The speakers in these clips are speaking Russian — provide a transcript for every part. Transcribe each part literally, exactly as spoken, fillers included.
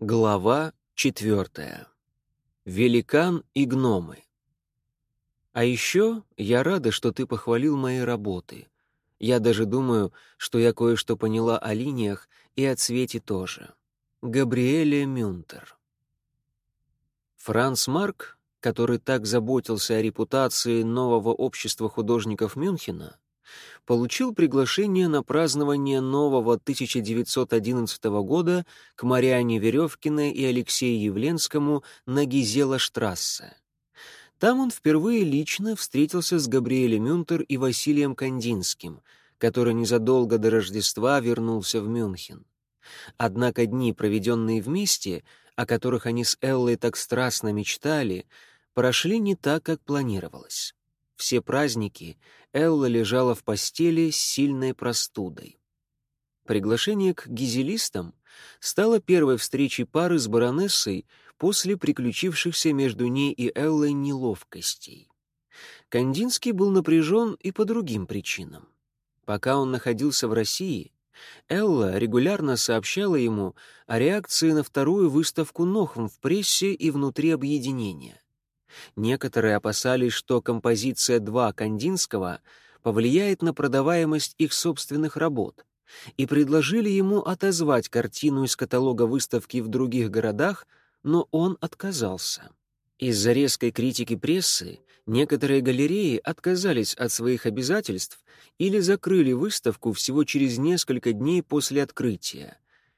Глава четвертая. Великан и гномы. А еще я рада, что ты похвалил мои работы. Я даже думаю, что я кое-что поняла о линиях и о цвете тоже. Габриэле Мюнтер. Франц Марк, который так заботился о репутации нового общества художников Мюнхена, получил приглашение на празднование нового тысяча девятьсот одиннадцатого года к Марианне Веревкиной и Алексею Явленскому на Гизела-штрассе. Там он впервые лично встретился с Габриэле Мюнтер и Василием Кандинским, который незадолго до Рождества вернулся в Мюнхен. Однако дни, проведенные вместе, о которых они с Эллой так страстно мечтали, прошли не так, как планировалось. Все праздники Элла лежала в постели с сильной простудой. Приглашение к гизелистам стало первой встречей пары с баронессой после приключившихся между ней и Эллой неловкостей. Кандинский был напряжен и по другим причинам. Пока он находился в России, Элла регулярно сообщала ему о реакции на вторую выставку Нохм в прессе и внутри объединения. Некоторые опасались, что композиция два Кандинского повлияет на продаваемость их собственных работ, и предложили ему отозвать картину из каталога выставки в других городах, но он отказался. Из-за резкой критики прессы некоторые галереи отказались от своих обязательств или закрыли выставку всего через несколько дней после открытия.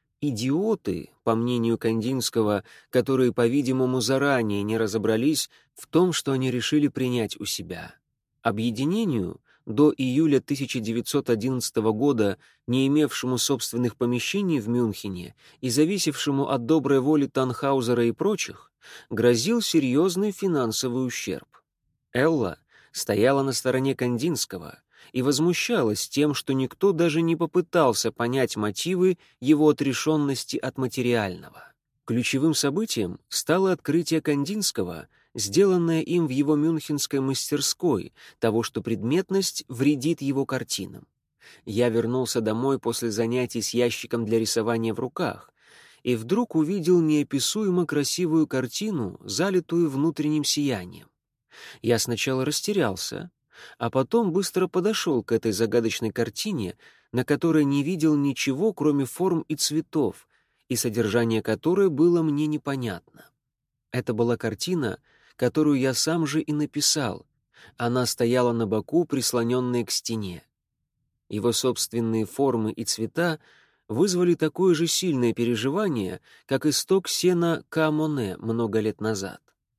Идиоты, по мнению Кандинского, которые, по-видимому, заранее не разобрались в том, что они решили принять у себя. Объединению, до июля тысяча девятьсот одиннадцатого года не имевшему собственных помещений в Мюнхене и зависевшему от доброй воли Танхаузера и прочих, грозил серьезный финансовый ущерб. Элла стояла на стороне Кандинского и возмущалась тем, что никто даже не попытался понять мотивы его отрешенности от материального. Ключевым событием стало открытие Кандинского, сделанное им в его мюнхенской мастерской, того, что предметность вредит его картинам. Я вернулся домой после занятий с ящиком для рисования в руках и вдруг увидел неописуемо красивую картину, залитую внутренним сиянием. Я сначала растерялся, а потом быстро подошел к этой загадочной картине, на которой не видел ничего, кроме форм и цветов, и содержание которой было мне непонятно. Это была картина, которую я сам же и написал. Она стояла на боку, прислоненная к стене. Его собственные формы и цвета вызвали такое же сильное переживание, как исток сена Ка Моне много лет назад.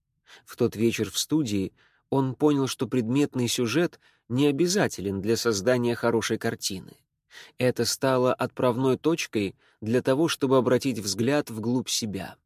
В тот вечер в студии он понял, что предметный сюжет не обязателен для создания хорошей картины. Это стало отправной точкой для того, чтобы обратить взгляд вглубь себя.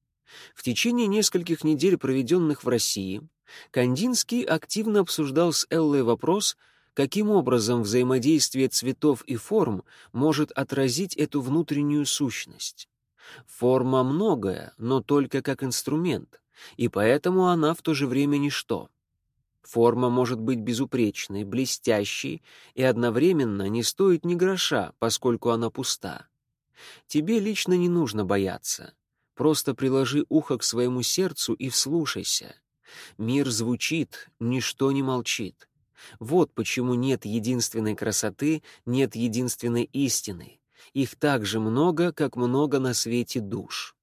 В течение нескольких недель, проведенных в России, Кандинский активно обсуждал с Эллой вопрос, каким образом взаимодействие цветов и форм может отразить эту внутреннюю сущность. Форма многое, но только как инструмент, и поэтому она в то же время ничто. Форма может быть безупречной, блестящей и одновременно не стоит ни гроша, поскольку она пуста. Тебе лично не нужно бояться. Просто приложи ухо к своему сердцу и вслушайся. Мир звучит, ничто не молчит. Вот почему нет единственной красоты, нет единственной истины. Их так же много, как много на свете душ.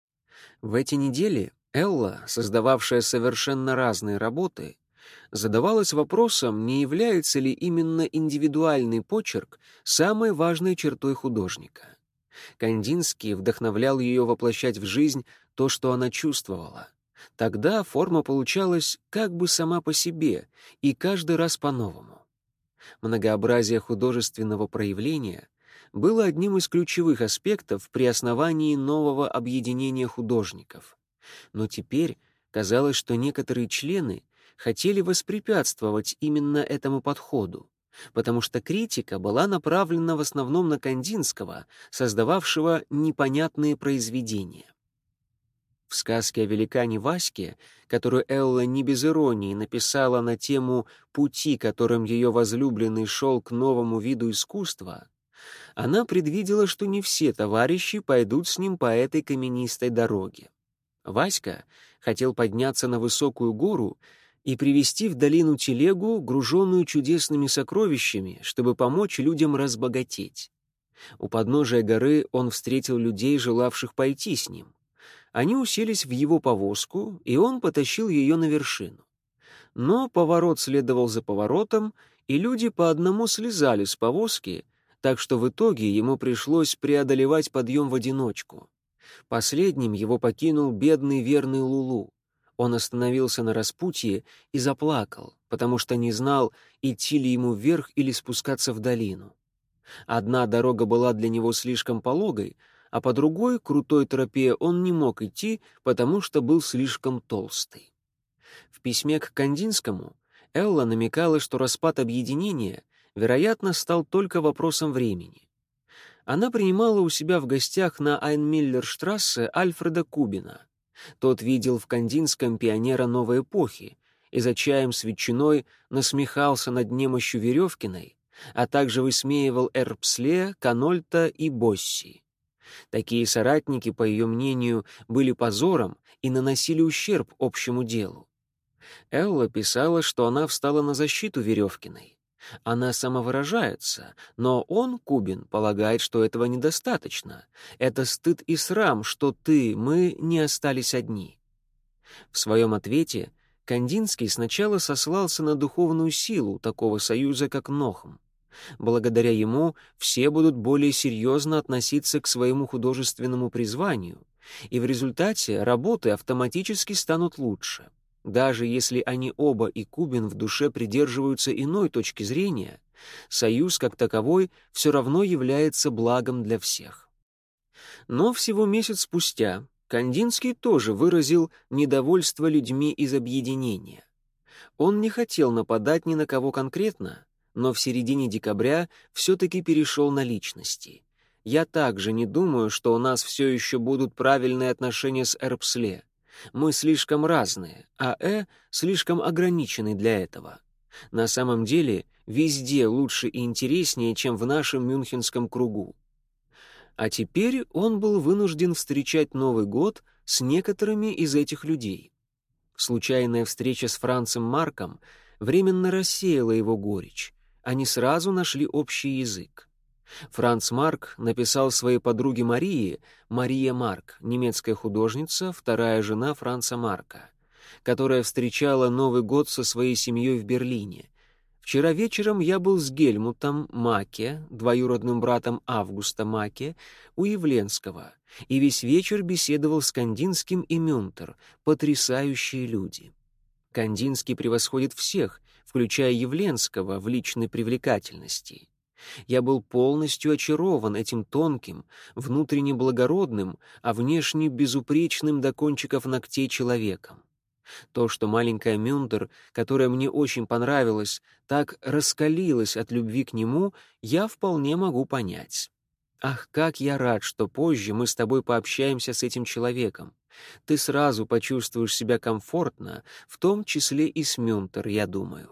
В эти недели Элла, создававшая совершенно разные работы, задавалась вопросом, не является ли именно индивидуальный почерк самой важной чертой художника. Кандинский вдохновлял ее воплощать в жизнь то, что она чувствовала. Тогда форма получалась как бы сама по себе, и каждый раз по-новому. Многообразие художественного проявления было одним из ключевых аспектов при основании нового объединения художников. Но теперь казалось, что некоторые члены хотели воспрепятствовать именно этому подходу, потому что критика была направлена в основном на Кандинского, создававшего непонятные произведения. В сказке о великане Ваське, которую Элла не без иронии написала на тему пути, которым ее возлюбленный шел к новому виду искусства, Она предвидела, что не все товарищи пойдут с ним по этой каменистой дороге. Васька хотел подняться на высокую гору и привести в долину телегу, груженную чудесными сокровищами, чтобы помочь людям разбогатеть. У подножия горы он встретил людей, желавших пойти с ним. Они уселись в его повозку, и он потащил ее на вершину. Но поворот следовал за поворотом, и люди по одному слезали с повозки, так что в итоге ему пришлось преодолевать подъем в одиночку. Последним его покинул бедный верный Лулу. Он остановился на распутье и заплакал, потому что не знал, идти ли ему вверх или спускаться в долину. Одна дорога была для него слишком пологой, а по другой, крутой тропе, он не мог идти, потому что был слишком толстый. В письме к Кандинскому Элла намекала, что распад объединения, вероятно, стал только вопросом времени. Она принимала у себя в гостях на Айнмиллерштрассе Альфреда Кубина. Тот видел в Кандинском пионера новой эпохи и за чаем с ветчиной насмехался над немощью Веревкиной, а также высмеивал Эрпсле, Канольта и Босси. Такие соратники, по ее мнению, были позором и наносили ущерб общему делу. Элла писала, что она встала на защиту Веревкиной. Она самовыражается, но он, Кубин, полагает, что этого недостаточно. Это стыд и срам, что ты, мы не остались одни. В своем ответе Кандинский сначала сослался на духовную силу такого союза, как Нохм. Благодаря ему все будут более серьезно относиться к своему художественному призванию, и в результате работы автоматически станут лучше. Даже если они оба и Кубин в душе придерживаются иной точки зрения, союз как таковой все равно является благом для всех. Но всего месяц спустя Кандинский тоже выразил недовольство людьми из объединения. Он не хотел нападать ни на кого конкретно, но в середине декабря все-таки перешел на личности. «Я также не думаю, что у нас все еще будут правильные отношения с Эрпсле. Мы слишком разные, а Э слишком ограничены для этого. На самом деле, везде лучше и интереснее, чем в нашем мюнхенском кругу». А теперь он был вынужден встречать Новый год с некоторыми из этих людей. Случайная встреча с Францем Марком временно рассеяла его горечь. Они сразу нашли общий язык. Франц Марк написал своей подруге Марии, Мария Марк, немецкая художница, вторая жена Франца Марка, которая встречала Новый год со своей семьей в Берлине. «Вчера вечером я был с Гельмутом Маке, двоюродным братом Августа Маке, у Явленского, и весь вечер беседовал с Кандинским и Мюнтер, потрясающие люди. Кандинский превосходит всех, включая Явленского в личной привлекательности. Я был полностью очарован этим тонким, внутренне благородным, а внешне безупречным до кончиков ногтей человеком. То, что маленькая Мюнтер, которая мне очень понравилась, так раскалилась от любви к нему, я вполне могу понять. Ах, как я рад, что позже мы с тобой пообщаемся с этим человеком. Ты сразу почувствуешь себя комфортно, в том числе и с Мюнтер, я думаю».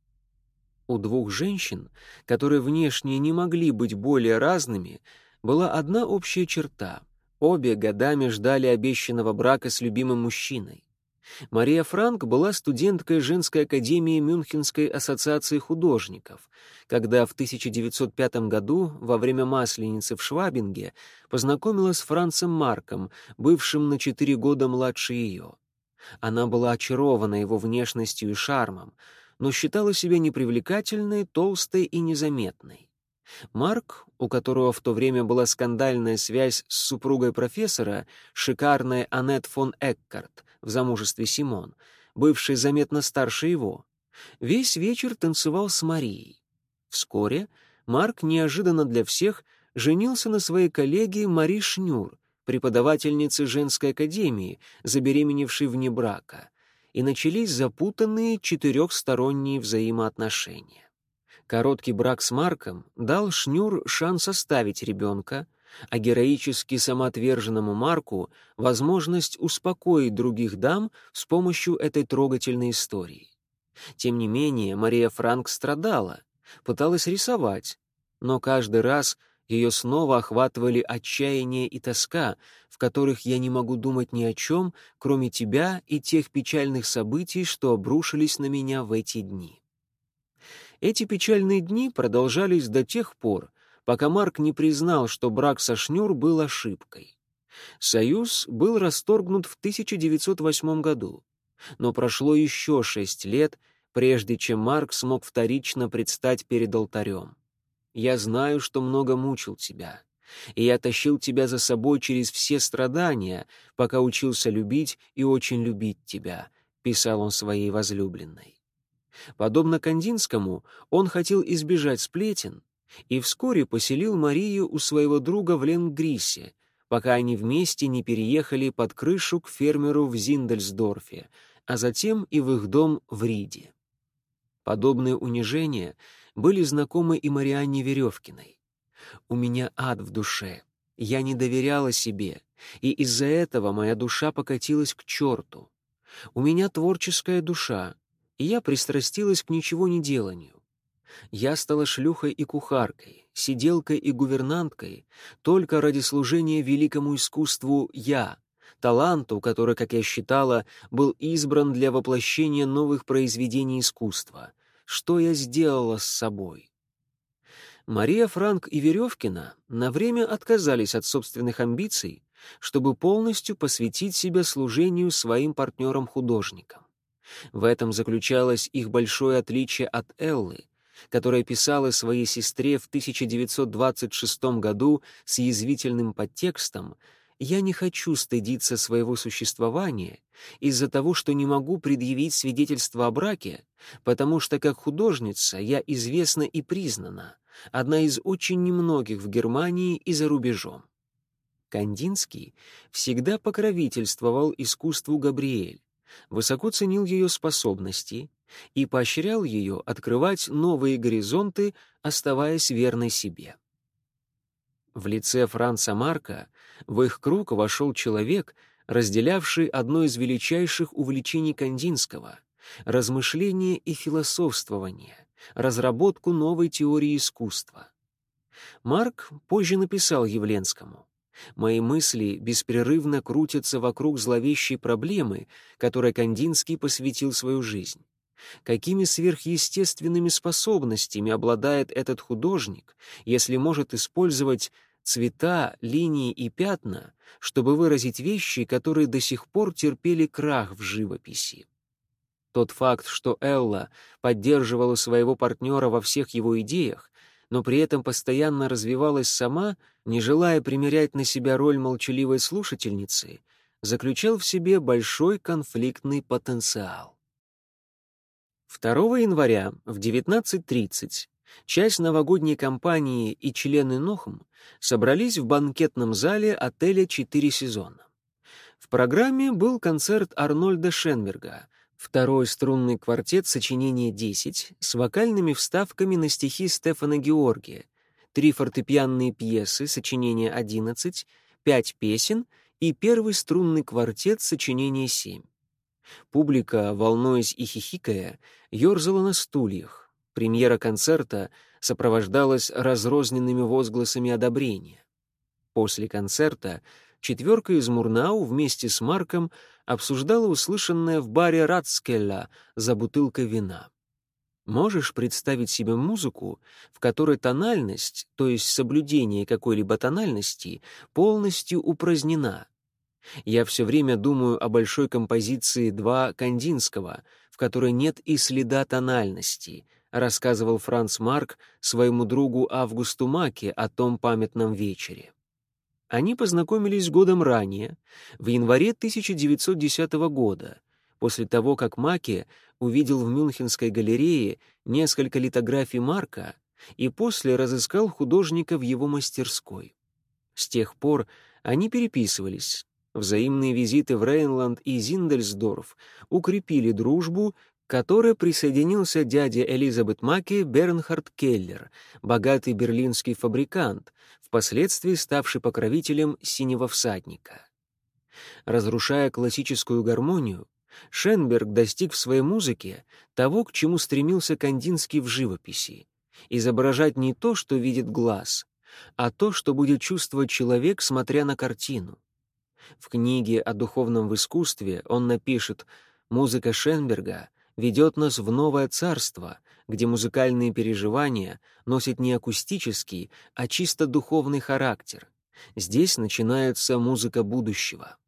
У двух женщин, которые внешне не могли быть более разными, была одна общая черта. Обе годами ждали обещанного брака с любимым мужчиной. Мария Франк была студенткой женской академии Мюнхенской ассоциации художников, когда в тысяча девятьсот пятом году, во время Масленицы в Швабинге, познакомилась с Францем Марком, бывшим на четыре года младше ее. Она была очарована его внешностью и шармом, но считала себя непривлекательной, толстой и незаметной. Марк, у которого в то время была скандальная связь с супругой профессора, шикарной Аннет фон Эккарт, в замужестве Симон, бывшей заметно старше его, весь вечер танцевал с Марией. Вскоре Марк неожиданно для всех женился на своей коллеге Мари Шнюр, преподавательнице женской академии, забеременевшей вне брака, и начались запутанные четырехсторонние взаимоотношения. Короткий брак с Марком дал Шнюр шанс оставить ребенка, а героически самоотверженному Марку возможность успокоить других дам с помощью этой трогательной истории. Тем не менее, Мария Франк страдала, пыталась рисовать, но каждый раз Ее снова охватывали отчаяние и тоска, в которых я не могу думать ни о чем, кроме тебя и тех печальных событий, что обрушились на меня в эти дни. Эти печальные дни продолжались до тех пор, пока Марк не признал, что брак со Шнюр был ошибкой. Союз был расторгнут в тысяча девятьсот восьмом году, но прошло еще шесть лет, прежде чем Марк смог вторично предстать перед алтарем. «Я знаю, что много мучил тебя, и я тащил тебя за собой через все страдания, пока учился любить и очень любить тебя», — писал он своей возлюбленной. Подобно Кандинскому, он хотел избежать сплетен и вскоре поселил Марию у своего друга в Ленгрисе, пока они вместе не переехали под крышу к фермеру в Зиндельсдорфе, а затем и в их дом в Риде. Подобные унижения были знакомы и Марианне Веревкиной. «У меня ад в душе, я не доверяла себе, и из-за этого моя душа покатилась к черту. У меня творческая душа, и я пристрастилась к ничего не деланию. Я стала шлюхой и кухаркой, сиделкой и гувернанткой только ради служения великому искусству «я», таланту, который, как я считала, был избран для воплощения новых произведений искусства. Что я сделала с собой?» Мария Франк и Веревкина на время отказались от собственных амбиций, чтобы полностью посвятить себя служению своим партнерам-художникам. В этом заключалось их большое отличие от Эллы, которая писала своей сестре в тысяча девятьсот двадцать шестом году с язвительным подтекстом: «Я не хочу стыдиться своего существования из-за того, что не могу предъявить свидетельство о браке, потому что как художница я известна и признана, одна из очень немногих в Германии и за рубежом». Кандинский всегда покровительствовал искусству Габриэль, высоко ценил ее способности и поощрял ее открывать новые горизонты, оставаясь верной себе. В лице Франца Марка в их круг вошел человек, разделявший одно из величайших увлечений Кандинского — размышление и философствование, разработку новой теории искусства. Марк позже написал Явленскому: «Мои мысли беспрерывно крутятся вокруг зловещей проблемы, которой Кандинский посвятил свою жизнь. Какими сверхъестественными способностями обладает этот художник, если может использовать цвета, линии и пятна, чтобы выразить вещи, которые до сих пор терпели крах в живописи?» Тот факт, что Элла поддерживала своего партнера во всех его идеях, но при этом постоянно развивалась сама, не желая примерять на себя роль молчаливой слушательницы, заключал в себе большой конфликтный потенциал. второго января в девятнадцать тридцать часть новогодней компании и члены НОХМ собрались в банкетном зале отеля «Четыре сезона». В программе был концерт Арнольда Шенберга, второй струнный квартет сочинения десять с вокальными вставками на стихи Стефана Георгия, три фортепианные пьесы сочинения одиннадцать, пять песен и первый струнный квартет сочинения семь. Публика, волнуясь и хихикая, ерзала на стульях. Премьера концерта сопровождалась разрозненными возгласами одобрения. После концерта четверка из Мурнау вместе с Марком обсуждала услышанное в баре Ратскелла за бутылкой вина. Можешь представить себе музыку, в которой тональность, то есть соблюдение какой-либо тональности, полностью упразднена? Я все время думаю о большой композиции два Кандинского, в которой нет и следа тональности, рассказывал Франц Марк своему другу Августу Маке о том памятном вечере. Они познакомились годом ранее, в январе тысяча девятьсот десятого года, после того, как Маке увидел в Мюнхенской галерее несколько литографий Марка и после разыскал художника в его мастерской. С тех пор они переписывались. Взаимные визиты в Рейнланд и Зиндельсдорф укрепили дружбу, к которой присоединился дядя Элизабет Маке Бернхард Келлер, богатый берлинский фабрикант, впоследствии ставший покровителем «Синего всадника». Разрушая классическую гармонию, Шенберг достиг в своей музыке того, к чему стремился Кандинский в живописи — изображать не то, что видит глаз, а то, что будет чувствовать человек, смотря на картину. В книге о духовном в искусстве он напишет: «Музыка Шенберга ведет нас в новое царство, где музыкальные переживания носят не акустический, а чисто духовный характер. Здесь начинается музыка будущего».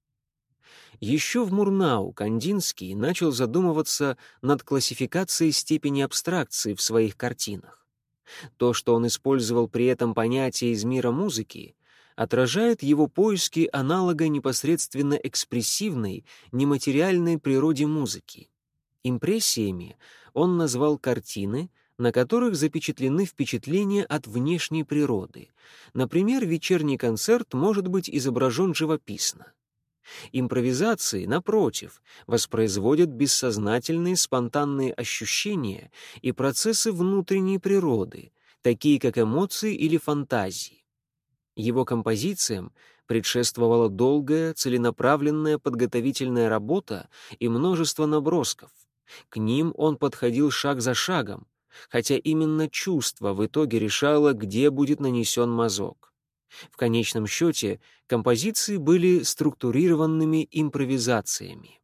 Еще в Мурнау Кандинский начал задумываться над классификацией степени абстракции в своих картинах. То, что он использовал при этом понятие из мира музыки, отражает его поиски аналога непосредственно экспрессивной, нематериальной природе музыки. Импрессиями он назвал картины, на которых запечатлены впечатления от внешней природы. Например, вечерний концерт может быть изображен живописно. Импровизации, напротив, воспроизводят бессознательные спонтанные ощущения и процессы внутренней природы, такие как эмоции или фантазии. Его композициям предшествовала долгая, целенаправленная подготовительная работа и множество набросков. К ним он подходил шаг за шагом, хотя именно чувство в итоге решало, где будет нанесен мазок. В конечном счете, композиции были структурированными импровизациями.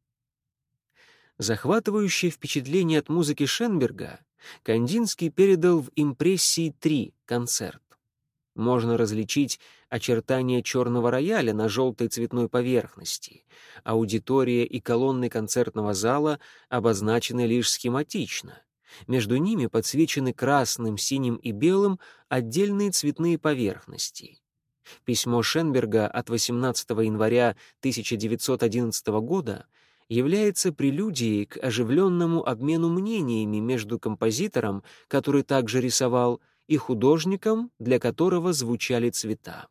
Захватывающее впечатление от музыки Шенберга Кандинский передал в «Импрессии три. Концерт». Можно различить очертания черного рояля на желтой цветной поверхности. Аудитория и колонны концертного зала обозначены лишь схематично. Между ними подсвечены красным, синим и белым отдельные цветные поверхности. Письмо Шенберга от восемнадцатого января тысяча девятьсот одиннадцатого года является прелюдией к оживленному обмену мнениями между композитором, который также рисовал, и художником, для которого звучали цвета.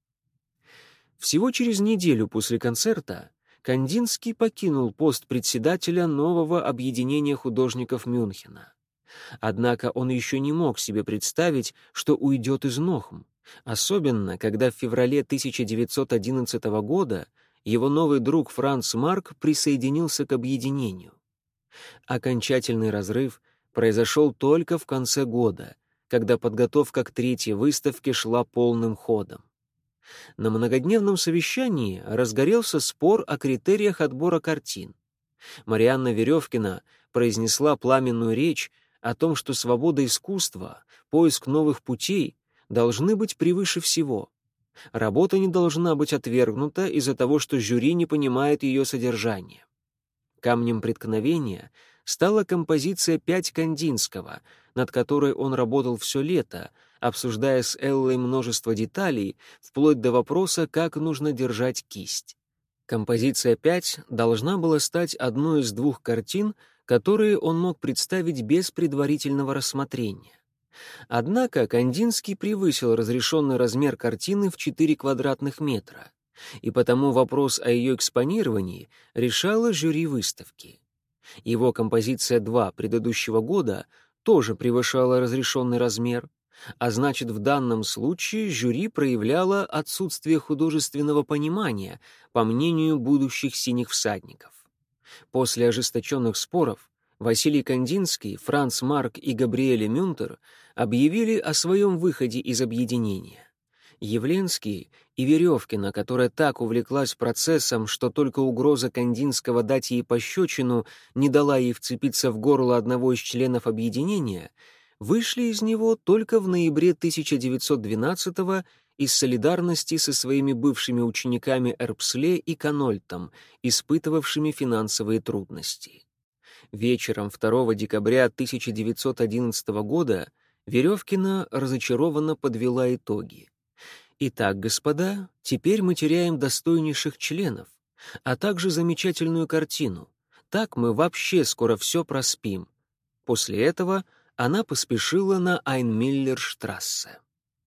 Всего через неделю после концерта Кандинский покинул пост председателя нового объединения художников Мюнхена. Однако он еще не мог себе представить, что уйдет из Нохм, особенно когда в феврале тысяча девятьсот одиннадцатого года его новый друг Франц Марк присоединился к объединению. Окончательный разрыв произошел только в конце года, когда подготовка к третьей выставке шла полным ходом. На многодневном совещании разгорелся спор о критериях отбора картин. Марианна Веревкина произнесла пламенную речь о том, что свобода искусства, поиск новых путей должны быть превыше всего. Работа не должна быть отвергнута из-за того, что жюри не понимает ее содержание. Камнем преткновения стала композиция «Пять» Кандинского, над которой он работал все лето, обсуждая с Эллой множество деталей, вплоть до вопроса, как нужно держать кисть. Композиция «Пять» должна была стать одной из двух картин, которые он мог представить без предварительного рассмотрения. Однако Кандинский превысил разрешенный размер картины в четыре квадратных метра, и потому вопрос о ее экспонировании решало жюри выставки. Его композиция «Два» предыдущего года тоже превышала разрешенный размер, а значит, в данном случае жюри проявляло отсутствие художественного понимания, по мнению будущих «Синих всадников». После ожесточенных споров Василий Кандинский, Франц Марк и Габриэле Мюнтер объявили о своем выходе из объединения. Явленский и Веревкина, которая так увлеклась процессом, что только угроза Кандинского дать ей пощечину не дала ей вцепиться в горло одного из членов объединения, вышли из него только в ноябре тысяча девятьсот двенадцатого из солидарности со своими бывшими учениками Эрпсле и Канольтом, испытывавшими финансовые трудности. Вечером второго декабря тысяча девятьсот одиннадцатого года Веревкина разочарованно подвела итоги. «Итак, господа, теперь мы теряем достойнейших членов, а также замечательную картину. Так мы вообще скоро все проспим». После этого она поспешила на Айнмиллерштрассе.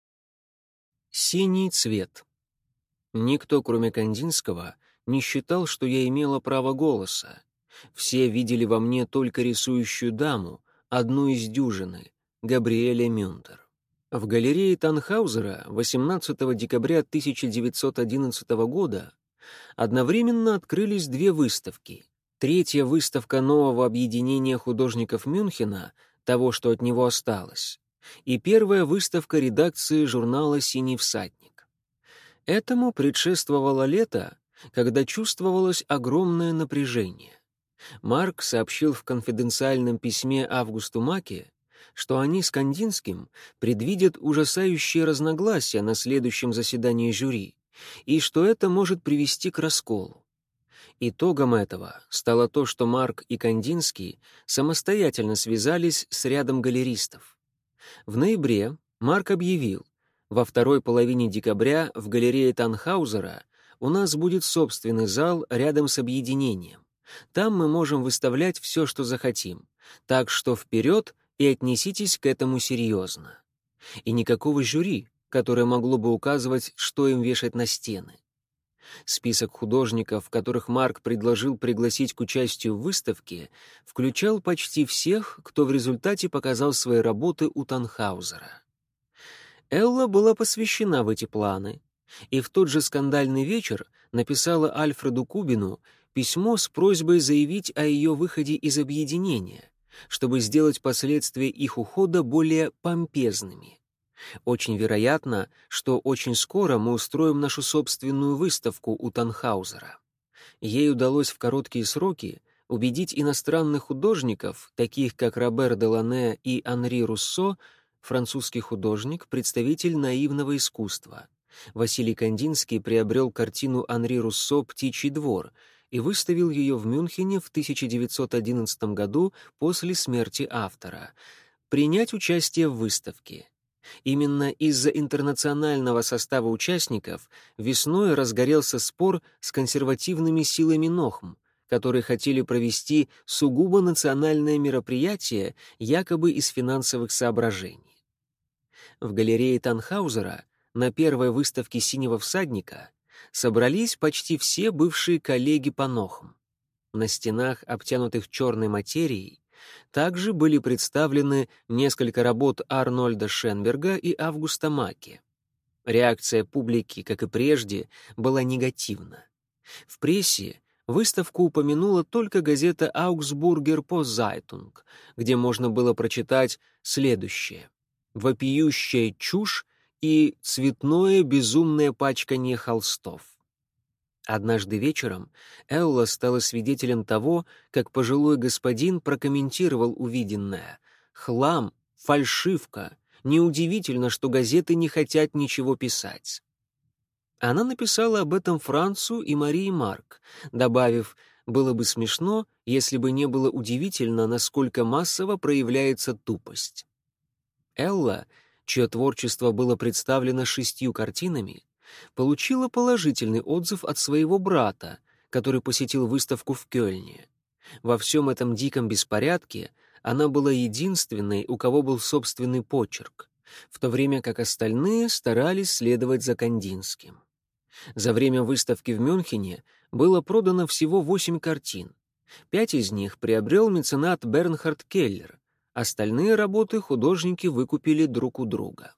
Синий цвет. Никто, кроме Кандинского, не считал, что я имела право голоса. Все видели во мне только рисующую даму, одну из дюжины, Габриэле Мюнтер. В галерее Танхаузера восемнадцатого декабря тысяча девятьсот одиннадцатого года одновременно открылись две выставки. Третья выставка нового объединения художников Мюнхена, того, что от него осталось, и первая выставка редакции журнала «Синий всадник». Этому предшествовало лето, когда чувствовалось огромное напряжение. Марк сообщил в конфиденциальном письме Августу Маке, что они с Кандинским предвидят ужасающие разногласия на следующем заседании жюри, и что это может привести к расколу. Итогом этого стало то, что Марк и Кандинский самостоятельно связались с рядом галеристов. В ноябре Марк объявил: во второй половине декабря в галерее Танхаузера у нас будет собственный зал рядом с объединением. Там мы можем выставлять все, что захотим. Так что вперед и отнеситесь к этому серьезно. И никакого жюри, которое могло бы указывать, что им вешать на стены. Список художников, которых Марк предложил пригласить к участию в выставке, включал почти всех, кто в результате показал свои работы у Танхаузера. Элла была посвящена в эти планы, и в тот же скандальный вечер написала Альфреду Кубину письмо с просьбой заявить о ее выходе из объединения, чтобы сделать последствия их ухода более помпезными. Очень вероятно, что очень скоро мы устроим нашу собственную выставку у Танхаузера. Ей удалось в короткие сроки убедить иностранных художников, таких как Робер Делане и Анри Руссо, французский художник, представитель наивного искусства. Василий Кандинский приобрел картину Анри Руссо «Птичий двор» и выставил ее в Мюнхене в тысяча девятьсот одиннадцатом году после смерти автора, принять участие в выставке. Именно из-за интернационального состава участников весной разгорелся спор с консервативными силами Нохм, которые хотели провести сугубо национальное мероприятие якобы из финансовых соображений. В галерее Танхаузера на первой выставке «Синего всадника» собрались почти все бывшие коллеги по Нохм. На стенах, обтянутых черной материей, также были представлены несколько работ Арнольда Шенберга и Августа Маке. Реакция публики, как и прежде, была негативна. В прессе выставку упомянула только газета «Augsburger Postzeitung», где можно было прочитать следующее: «Вопиющая чушь и цветное безумное пачканье холстов». Однажды вечером Элла стала свидетелем того, как пожилой господин прокомментировал увиденное. «Хлам, фальшивка. Неудивительно, что газеты не хотят ничего писать». Она написала об этом Францу и Марии Марк, добавив: «Было бы смешно, если бы не было удивительно, насколько массово проявляется тупость». Элла, чье творчество было представлено шестью картинами, получила положительный отзыв от своего брата, который посетил выставку в Кёльне. Во всем этом диком беспорядке она была единственной, у кого был собственный почерк, в то время как остальные старались следовать за Кандинским. За время выставки в Мюнхене было продано всего восемь картин. Пять из них приобрел меценат Бернхард Келлер, остальные работы художники выкупили друг у друга.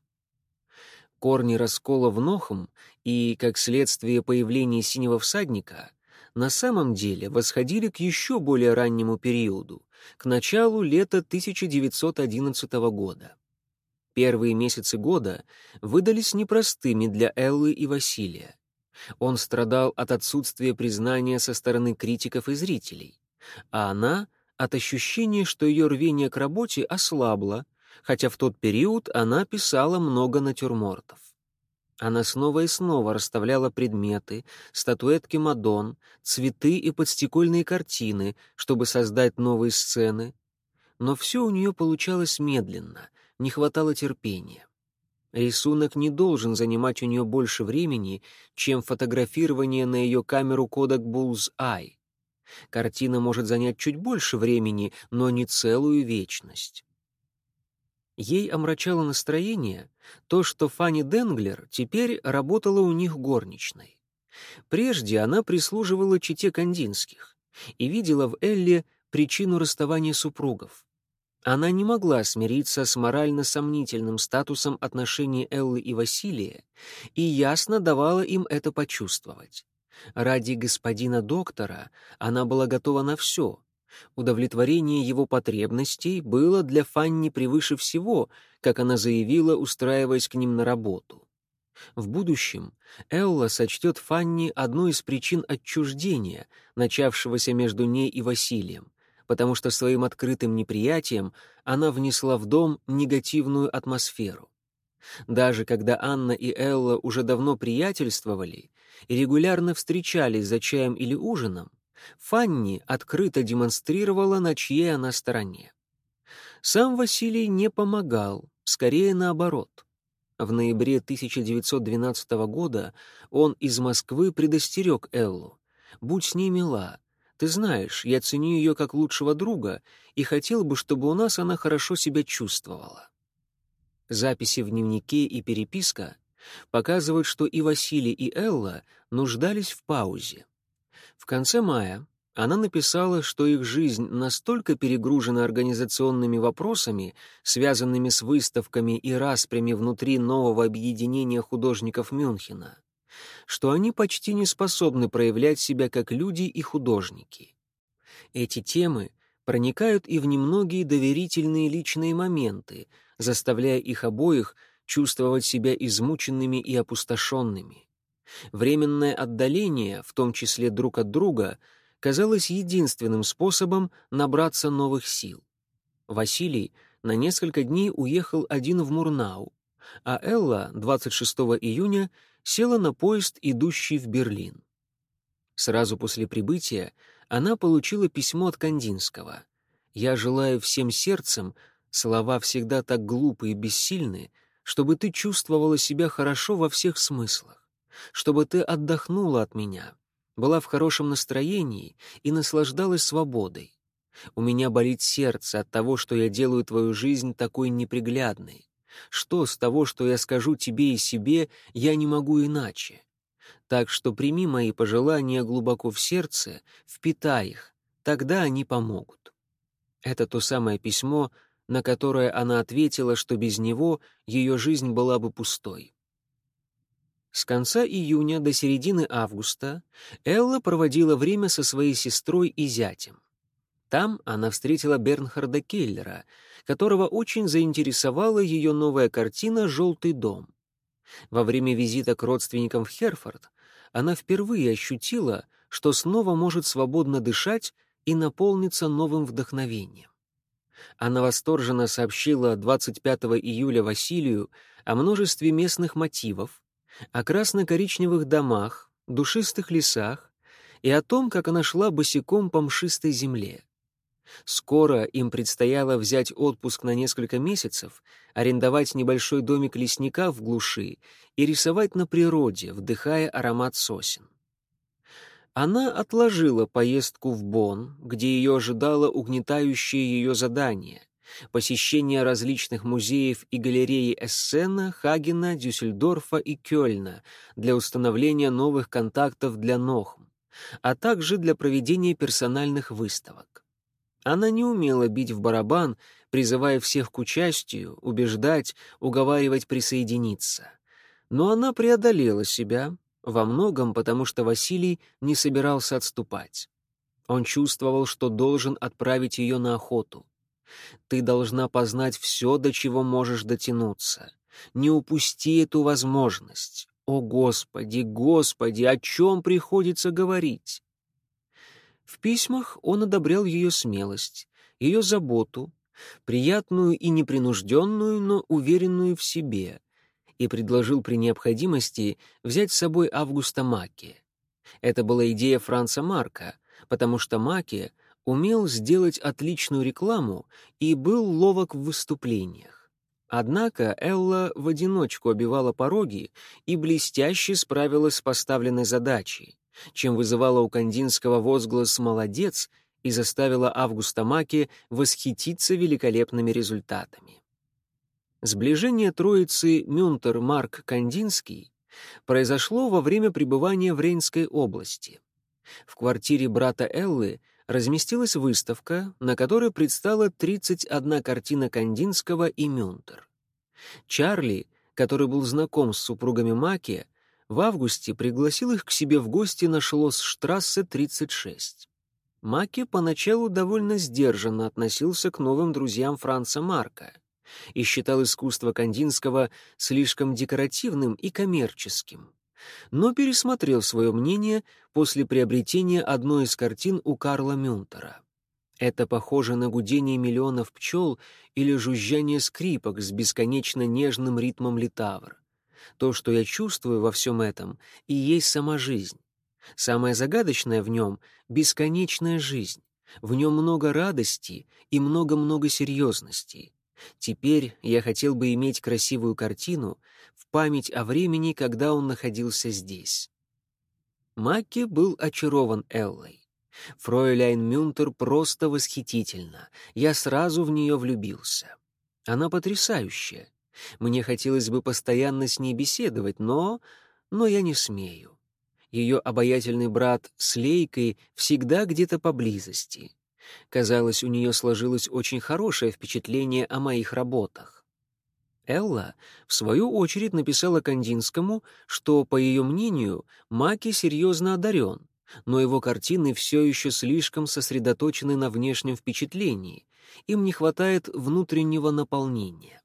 Корни раскола в Нохм и, как следствие появления «Синего всадника», на самом деле восходили к еще более раннему периоду, к началу лета тысяча девятьсот одиннадцатого года. Первые месяцы года выдались непростыми для Эллы и Василия. Он страдал от отсутствия признания со стороны критиков и зрителей, а она — от ощущения, что ее рвение к работе ослабло, хотя в тот период она писала много натюрмортов. Она снова и снова расставляла предметы, статуэтки Мадон, цветы и подстекольные картины, чтобы создать новые сцены. Но все у нее получалось медленно, не хватало терпения. Рисунок не должен занимать у нее больше времени, чем фотографирование на ее камеру Kodak Bull's-Eye. Картина может занять чуть больше времени, но не целую вечность. Ей омрачало настроение то, что Фанни Денглер теперь работала у них горничной. Прежде она прислуживала чете Кандинских и видела в Элле причину расставания супругов. Она не могла смириться с морально сомнительным статусом отношений Эллы и Василия и ясно давала им это почувствовать. Ради господина доктора она была готова на все, Удовлетворение его потребностей было для Фанни превыше всего, как она заявила, устраиваясь к ним на работу. В будущем Элла сочтет Фанни одной из причин отчуждения, начавшегося между ней и Василием, потому что своим открытым неприятием она внесла в дом негативную атмосферу. Даже когда Анна и Элла уже давно приятельствовали и регулярно встречались за чаем или ужином, Фанни открыто демонстрировала, на чьей она стороне. Сам Василий не помогал, скорее наоборот. В ноябре тысяча девятьсот двенадцатого года он из Москвы предостерег Эллу: «Будь с ней мила. Ты знаешь, я ценю ее как лучшего друга и хотел бы, чтобы у нас она хорошо себя чувствовала». Записи в дневнике и переписка показывают, что и Василий, и Элла нуждались в паузе. В конце мая она написала, что их жизнь настолько перегружена организационными вопросами, связанными с выставками и распрями внутри нового объединения художников Мюнхена, что они почти не способны проявлять себя как люди и художники. Эти темы проникают и в немногие доверительные личные моменты, заставляя их обоих чувствовать себя измученными и опустошенными. Временное отдаление, в том числе друг от друга, казалось единственным способом набраться новых сил. Василий на несколько дней уехал один в Мурнау, а Элла двадцать шестого июня села на поезд, идущий в Берлин. Сразу после прибытия она получила письмо от Кандинского. «Я желаю всем сердцем, слова всегда так глупы и бессильны, чтобы ты чувствовала себя хорошо во всех смыслах, чтобы ты отдохнула от меня, была в хорошем настроении и наслаждалась свободой. У меня болит сердце от того, что я делаю твою жизнь такой неприглядной. Что с того, что я скажу тебе и себе, я не могу иначе. Так что прими мои пожелания глубоко в сердце, впитай их, тогда они помогут». Это то самое письмо, на которое она ответила, что без него ее жизнь была бы пустой. С конца июня до середины августа Элла проводила время со своей сестрой и зятем. Там она встретила Бернхарда Келлера, которого очень заинтересовала ее новая картина «Желтый дом». Во время визита к родственникам в Херфорд она впервые ощутила, что снова может свободно дышать и наполниться новым вдохновением. Она восторженно сообщила двадцать пятого июля Василию о множестве местных мотивов, о красно-коричневых домах, душистых лесах и о том, как она шла босиком по мшистой земле. Скоро им предстояло взять отпуск на несколько месяцев, арендовать небольшой домик лесника в глуши и рисовать на природе, вдыхая аромат сосен. Она отложила поездку в Бонн, где ее ожидало угнетающее ее задание — посещение различных музеев и галереи Эссена, Хагена, Дюссельдорфа и Кёльна для установления новых контактов для Нохм, а также для проведения персональных выставок. Она не умела бить в барабан, призывая всех к участию, убеждать, уговаривать присоединиться. Но она преодолела себя, во многом потому, что Василий не собирался отступать. Он чувствовал, что должен отправить ее на охоту. «Ты должна познать все, до чего можешь дотянуться. Не упусти эту возможность. О, Господи, Господи, о чем приходится говорить?» В письмах он одобрял ее смелость, ее заботу, приятную и непринужденную, но уверенную в себе, и предложил при необходимости взять с собой Августа Маке. Это была идея Франца Марка, потому что Маке умел сделать отличную рекламу и был ловок в выступлениях. Однако Элла в одиночку обивала пороги и блестяще справилась с поставленной задачей, чем вызывала у Кандинского возглас «молодец» и заставила Августа Маке восхититься великолепными результатами. Сближение троицы Мюнтер-Марк-Кандинский произошло во время пребывания в Рейнской области. В квартире брата Эллы разместилась выставка, на которой предстала тридцать одна картина Кандинского и Мюнтер. Чарли, который был знаком с супругами Маке, в августе пригласил их к себе в гости на Шлоссштрассе тридцать шесть. Маки поначалу довольно сдержанно относился к новым друзьям Франца Марка и считал искусство Кандинского слишком декоративным и коммерческим, но пересмотрел свое мнение после приобретения одной из картин у Карла Мюнтера. Это похоже на гудение миллионов пчел или жужжание скрипок с бесконечно нежным ритмом литавр. То, что я чувствую во всем этом, и есть сама жизнь. Самое загадочное в нем — бесконечная жизнь. В нем много радости и много-много серьезности. Теперь я хотел бы иметь красивую картину в память о времени, когда он находился здесь. Макки был очарован Эллой. Фройляйн Мюнтер просто восхитительна. Я сразу в нее влюбился. Она потрясающая. Мне хотелось бы постоянно с ней беседовать, но... но я не смею. Ее обаятельный брат с Лейкой всегда где-то поблизости. Казалось, у нее сложилось очень хорошее впечатление о моих работах. Элла, в свою очередь, написала Кандинскому, что, по ее мнению, Маки серьезно одарен, но его картины все еще слишком сосредоточены на внешнем впечатлении, им не хватает внутреннего наполнения.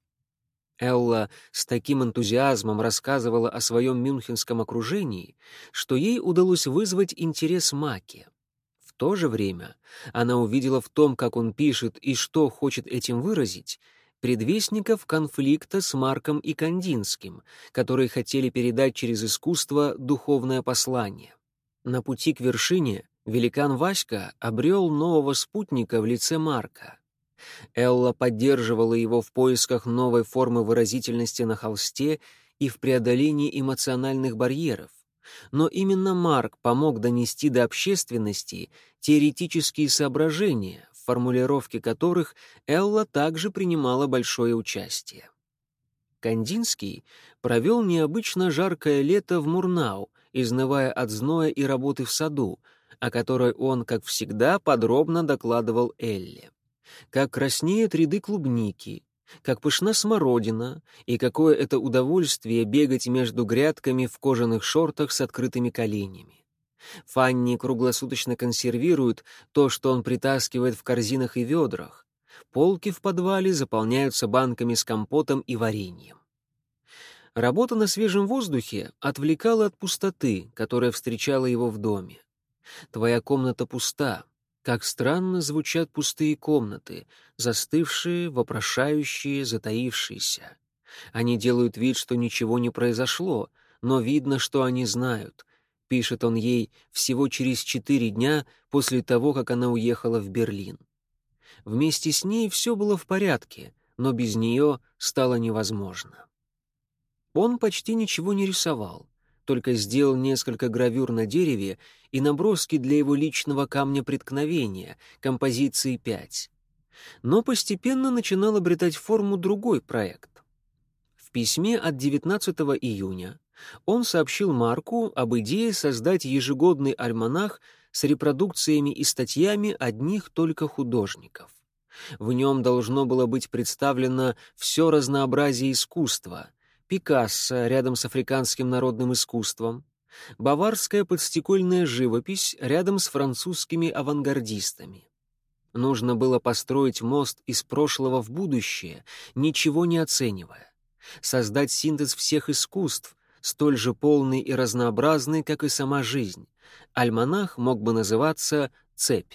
Элла с таким энтузиазмом рассказывала о своем мюнхенском окружении, что ей удалось вызвать интерес Маки. В то же время она увидела в том, как он пишет и что хочет этим выразить, предвестников конфликта с Марком и Кандинским, которые хотели передать через искусство духовное послание. На пути к вершине великан Васька обрел нового спутника в лице Марка. Элла поддерживала его в поисках новой формы выразительности на холсте и в преодолении эмоциональных барьеров. Но именно Марк помог донести до общественности теоретические соображения, в формулировке которых Элла также принимала большое участие. Кандинский провел необычно жаркое лето в Мурнау, изнывая от зноя и работы в саду, о которой он, как всегда, подробно докладывал Элле. Как краснеют ряды клубники, как пышна смородина, и какое это удовольствие бегать между грядками в кожаных шортах с открытыми коленями. Фанни круглосуточно консервирует то, что он притаскивает в корзинах и ведрах. Полки в подвале заполняются банками с компотом и вареньем. Работа на свежем воздухе отвлекала от пустоты, которая встречала его в доме. «Твоя комната пуста. Как странно звучат пустые комнаты, застывшие, вопрошающие, затаившиеся. Они делают вид, что ничего не произошло, но видно, что они знают», — пишет он ей всего через четыре дня после того, как она уехала в Берлин. Вместе с ней все было в порядке, но без нее стало невозможно. Он почти ничего не рисовал, только сделал несколько гравюр на дереве и наброски для его личного камня преткновения, композиции пять. Но постепенно начинал обретать форму другой проект. В письме от девятнадцатого июня он сообщил Марку об идее создать ежегодный альманах с репродукциями и статьями одних только художников. В нем должно было быть представлено все разнообразие искусства: Пикассо рядом с африканским народным искусством, баварская подстекольная живопись рядом с французскими авангардистами. Нужно было построить мост из прошлого в будущее, ничего не оценивая, создать синтез всех искусств, столь же полный и разнообразный, как и сама жизнь. Альманах мог бы называться «Цепь».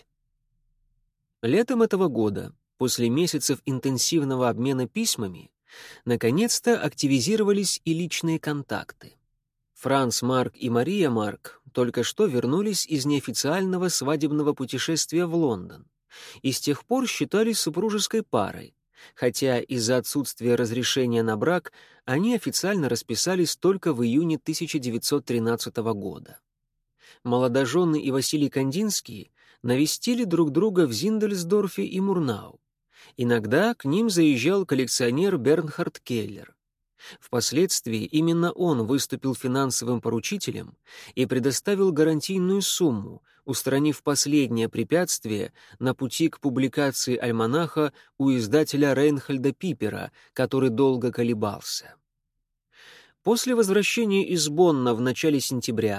Летом этого года, после месяцев интенсивного обмена письмами, наконец-то активизировались и личные контакты. Франц Марк и Мария Марк только что вернулись из неофициального свадебного путешествия в Лондон и с тех пор считались супружеской парой, хотя из-за отсутствия разрешения на брак они официально расписались только в июне тысяча девятьсот тринадцатого года. Молодожены и Василий Кандинский навестили друг друга в Зиндельсдорфе и Мурнау. Иногда к ним заезжал коллекционер Бернхард Келлер. Впоследствии именно он выступил финансовым поручителем и предоставил гарантийную сумму, устранив последнее препятствие на пути к публикации альманаха у издателя Рейнхольда Пипера, который долго колебался. После возвращения из Бонна в начале сентября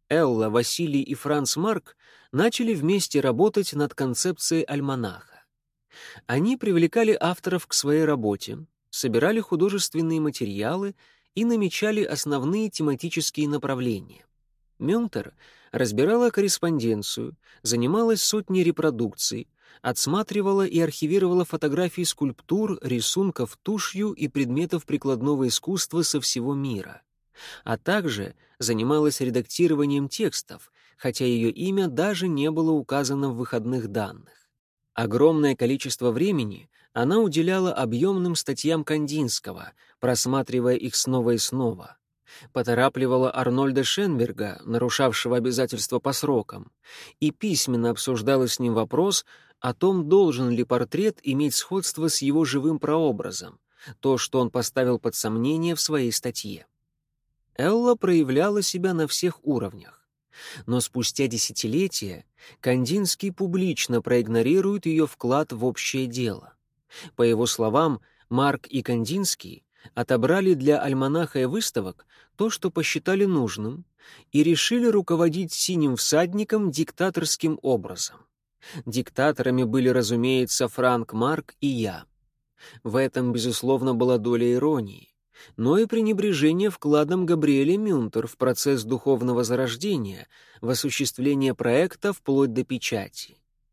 Элла, Василий и Франц Марк начали вместе работать над концепцией альманаха. Они привлекали авторов к своей работе, собирали художественные материалы и намечали основные тематические направления. Мюнтер разбирала корреспонденцию, занималась сотней репродукций, отсматривала и архивировала фотографии скульптур, рисунков тушью и предметов прикладного искусства со всего мира, а также занималась редактированием текстов, хотя ее имя даже не было указано в выходных данных. Огромное количество времени она уделяла объемным статьям Кандинского, просматривая их снова и снова. Поторапливала Арнольда Шенберга, нарушавшего обязательства по срокам, и письменно обсуждала с ним вопрос о том, должен ли портрет иметь сходство с его живым прообразом, то, что он поставил под сомнение в своей статье. Элла проявляла себя на всех уровнях, но спустя десятилетия Кандинский публично проигнорирует ее вклад в общее дело. По его словам, Марк и Кандинский отобрали для альманаха и выставок то, что посчитали нужным, и решили руководить «Синим всадником» диктаторским образом. Диктаторами были, разумеется, Франк Марк и я. В этом, безусловно, была доля иронии, но и пренебрежение вкладом Габриэля Мюнтер в процесс духовного зарождения, в осуществление проекта вплоть до печати.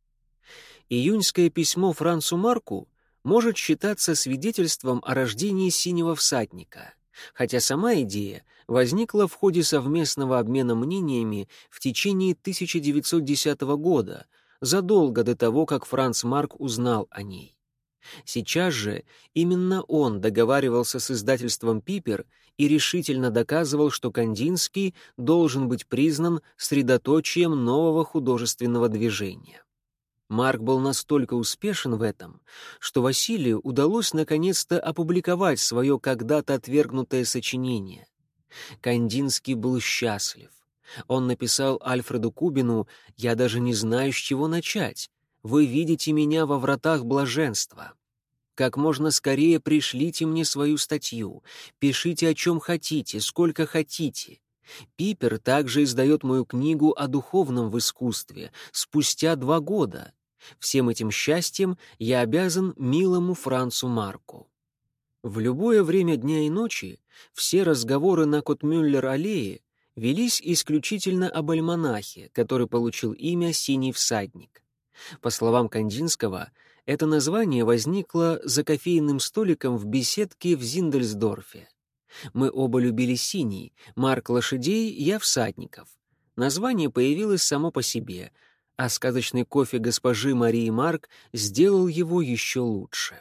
Июньское письмо Францу Марку может считаться свидетельством о рождении «Синего всадника», хотя сама идея возникла в ходе совместного обмена мнениями в течение тысяча девятьсот десятого года, задолго до того, как Франц Марк узнал о ней. Сейчас же именно он договаривался с издательством «Пипер» и решительно доказывал, что Кандинский должен быть признан средоточием нового художественного движения. Марк был настолько успешен в этом, что Василию удалось наконец-то опубликовать свое когда-то отвергнутое сочинение. Кандинский был счастлив. Он написал Альфреду Кубину: «Я даже не знаю, с чего начать. Вы видите меня во вратах блаженства. Как можно скорее пришлите мне свою статью. Пишите о чем хотите, сколько хотите. Пипер также издает мою книгу о духовном в искусстве спустя два года. Всем этим счастьем я обязан милому Францу Марку». В любое время дня и ночи все разговоры на Котмюллер-аллее велись исключительно об альманахе, который получил имя «Синий всадник». По словам Кандинского, это название возникло за кофейным столиком в беседке в Зиндельсдорфе. Мы оба любили синий, Марк — лошадей, я — всадников. Название появилось само по себе, а сказочный кофе госпожи Марии Марк сделал его еще лучше.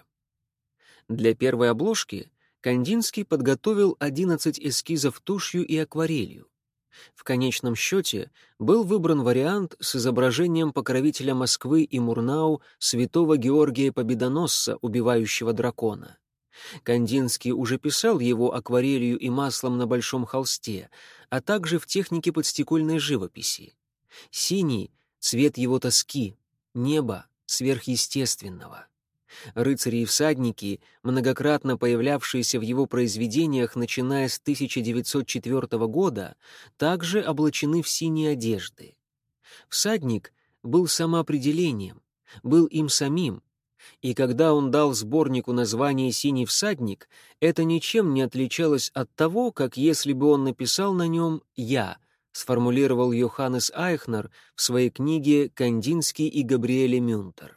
Для первой обложки Кандинский подготовил одиннадцать эскизов тушью и акварелью. В конечном счете был выбран вариант с изображением покровителя Москвы и Мурнау святого Георгия Победоносца, убивающего дракона. Кандинский уже писал его акварелью и маслом на большом холсте, а также в технике подстекольной живописи. Синий — цвет его тоски, небо сверхъестественного. Рыцари и всадники, многократно появлявшиеся в его произведениях, начиная с тысяча девятьсот четвёртого года, также облачены в синие одежды. Всадник был самоопределением, был им самим, и когда он дал сборнику название «Синий всадник», это ничем не отличалось от того, как если бы он написал на нем «Я», сформулировал Йоханнес Айхнер в своей книге «Кандинский и Габриэле Мюнтер».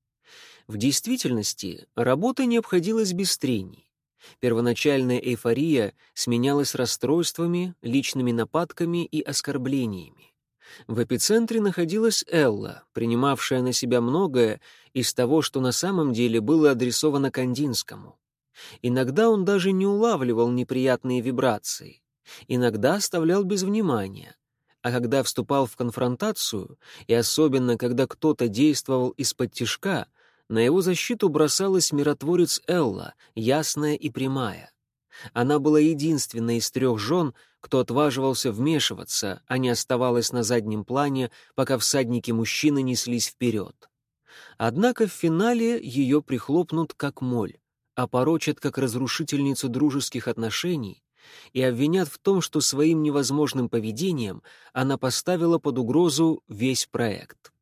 В действительности работа не обходилась без трений. Первоначальная эйфория сменялась расстройствами, личными нападками и оскорблениями. В эпицентре находилась Элла, принимавшая на себя многое из того, что на самом деле было адресовано Кандинскому. Иногда он даже не улавливал неприятные вибрации, иногда оставлял без внимания, а когда вступал в конфронтацию, и особенно когда кто-то действовал из-под тишка, на его защиту бросалась миротворец Элла, ясная и прямая. Она была единственной из трех жен, кто отваживался вмешиваться, а не оставалась на заднем плане, пока всадники-мужчины неслись вперед. Однако в финале ее прихлопнут как моль, опорочат как разрушительницу дружеских отношений, и обвинят в том, что своим невозможным поведением она поставила под угрозу весь проект.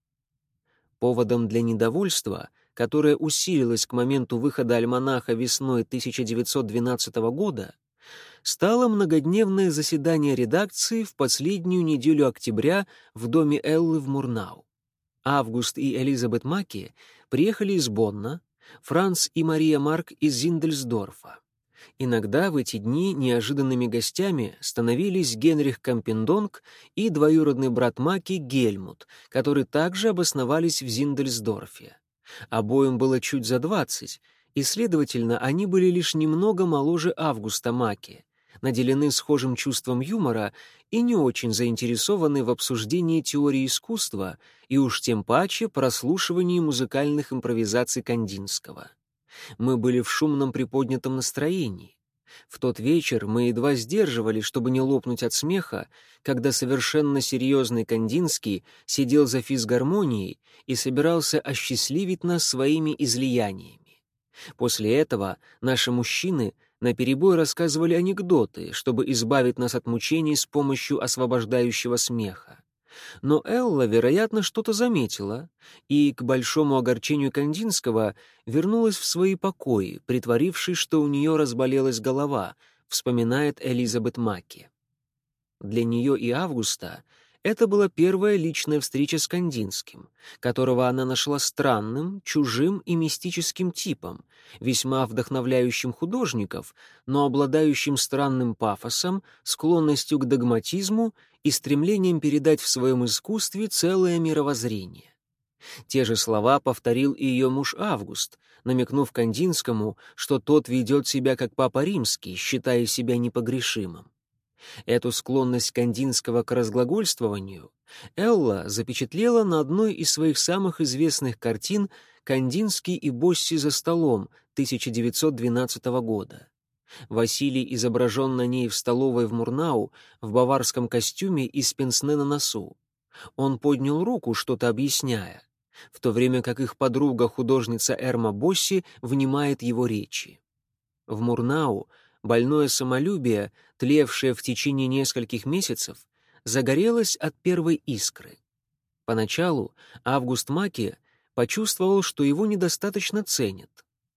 Поводом для недовольства, которое усилилось к моменту выхода альманаха весной тысяча девятьсот двенадцатого года, стало многодневное заседание редакции в последнюю неделю октября в доме Эллы в Мурнау. Август и Элизабет Маки приехали из Бонна, Франц и Мария Марк из Зиндельсдорфа. Иногда в эти дни неожиданными гостями становились Генрих Кампендонг и двоюродный брат Маки Гельмут, которые также обосновались в Зиндельсдорфе. Обоим было чуть за двадцать, и, следовательно, они были лишь немного моложе Августа Маки, наделены схожим чувством юмора и не очень заинтересованы в обсуждении теории искусства и уж тем паче прослушивании музыкальных импровизаций Кандинского. Мы были в шумном приподнятом настроении. В тот вечер мы едва сдерживали, чтобы не лопнуть от смеха, когда совершенно серьезный Кандинский сидел за физгармонией и собирался осчастливить нас своими излияниями. После этого наши мужчины наперебой рассказывали анекдоты, чтобы избавить нас от мучений с помощью освобождающего смеха. Но Элла, вероятно, что-то заметила и, к большому огорчению Кандинского, вернулась в свои покои, притворившись, что у нее разболелась голова, вспоминает Элизабет Маки. Для нее и Августа это была первая личная встреча с Кандинским, которого она нашла странным, чужим и мистическим типом, весьма вдохновляющим художников, но обладающим странным пафосом, склонностью к догматизму и стремлением передать в своем искусстве целое мировоззрение. Те же слова повторил и ее муж Август, намекнув Кандинскому, что тот ведет себя как Папа Римский, считая себя непогрешимым. Эту склонность Кандинского к разглагольствованию Элла запечатлела на одной из своих самых известных картин «Кандинский и Босси за столом» тысяча девятьсот двенадцатого года. Василий изображен на ней в столовой в Мурнау в баварском костюме и с пенсне на носу. Он поднял руку, что-то объясняя, в то время как их подруга, художница Эрма Босси, внимает его речи. В Мурнау больное самолюбие, тлевшее в течение нескольких месяцев, загорелось от первой искры. Поначалу Август Маки почувствовал, что его недостаточно ценят.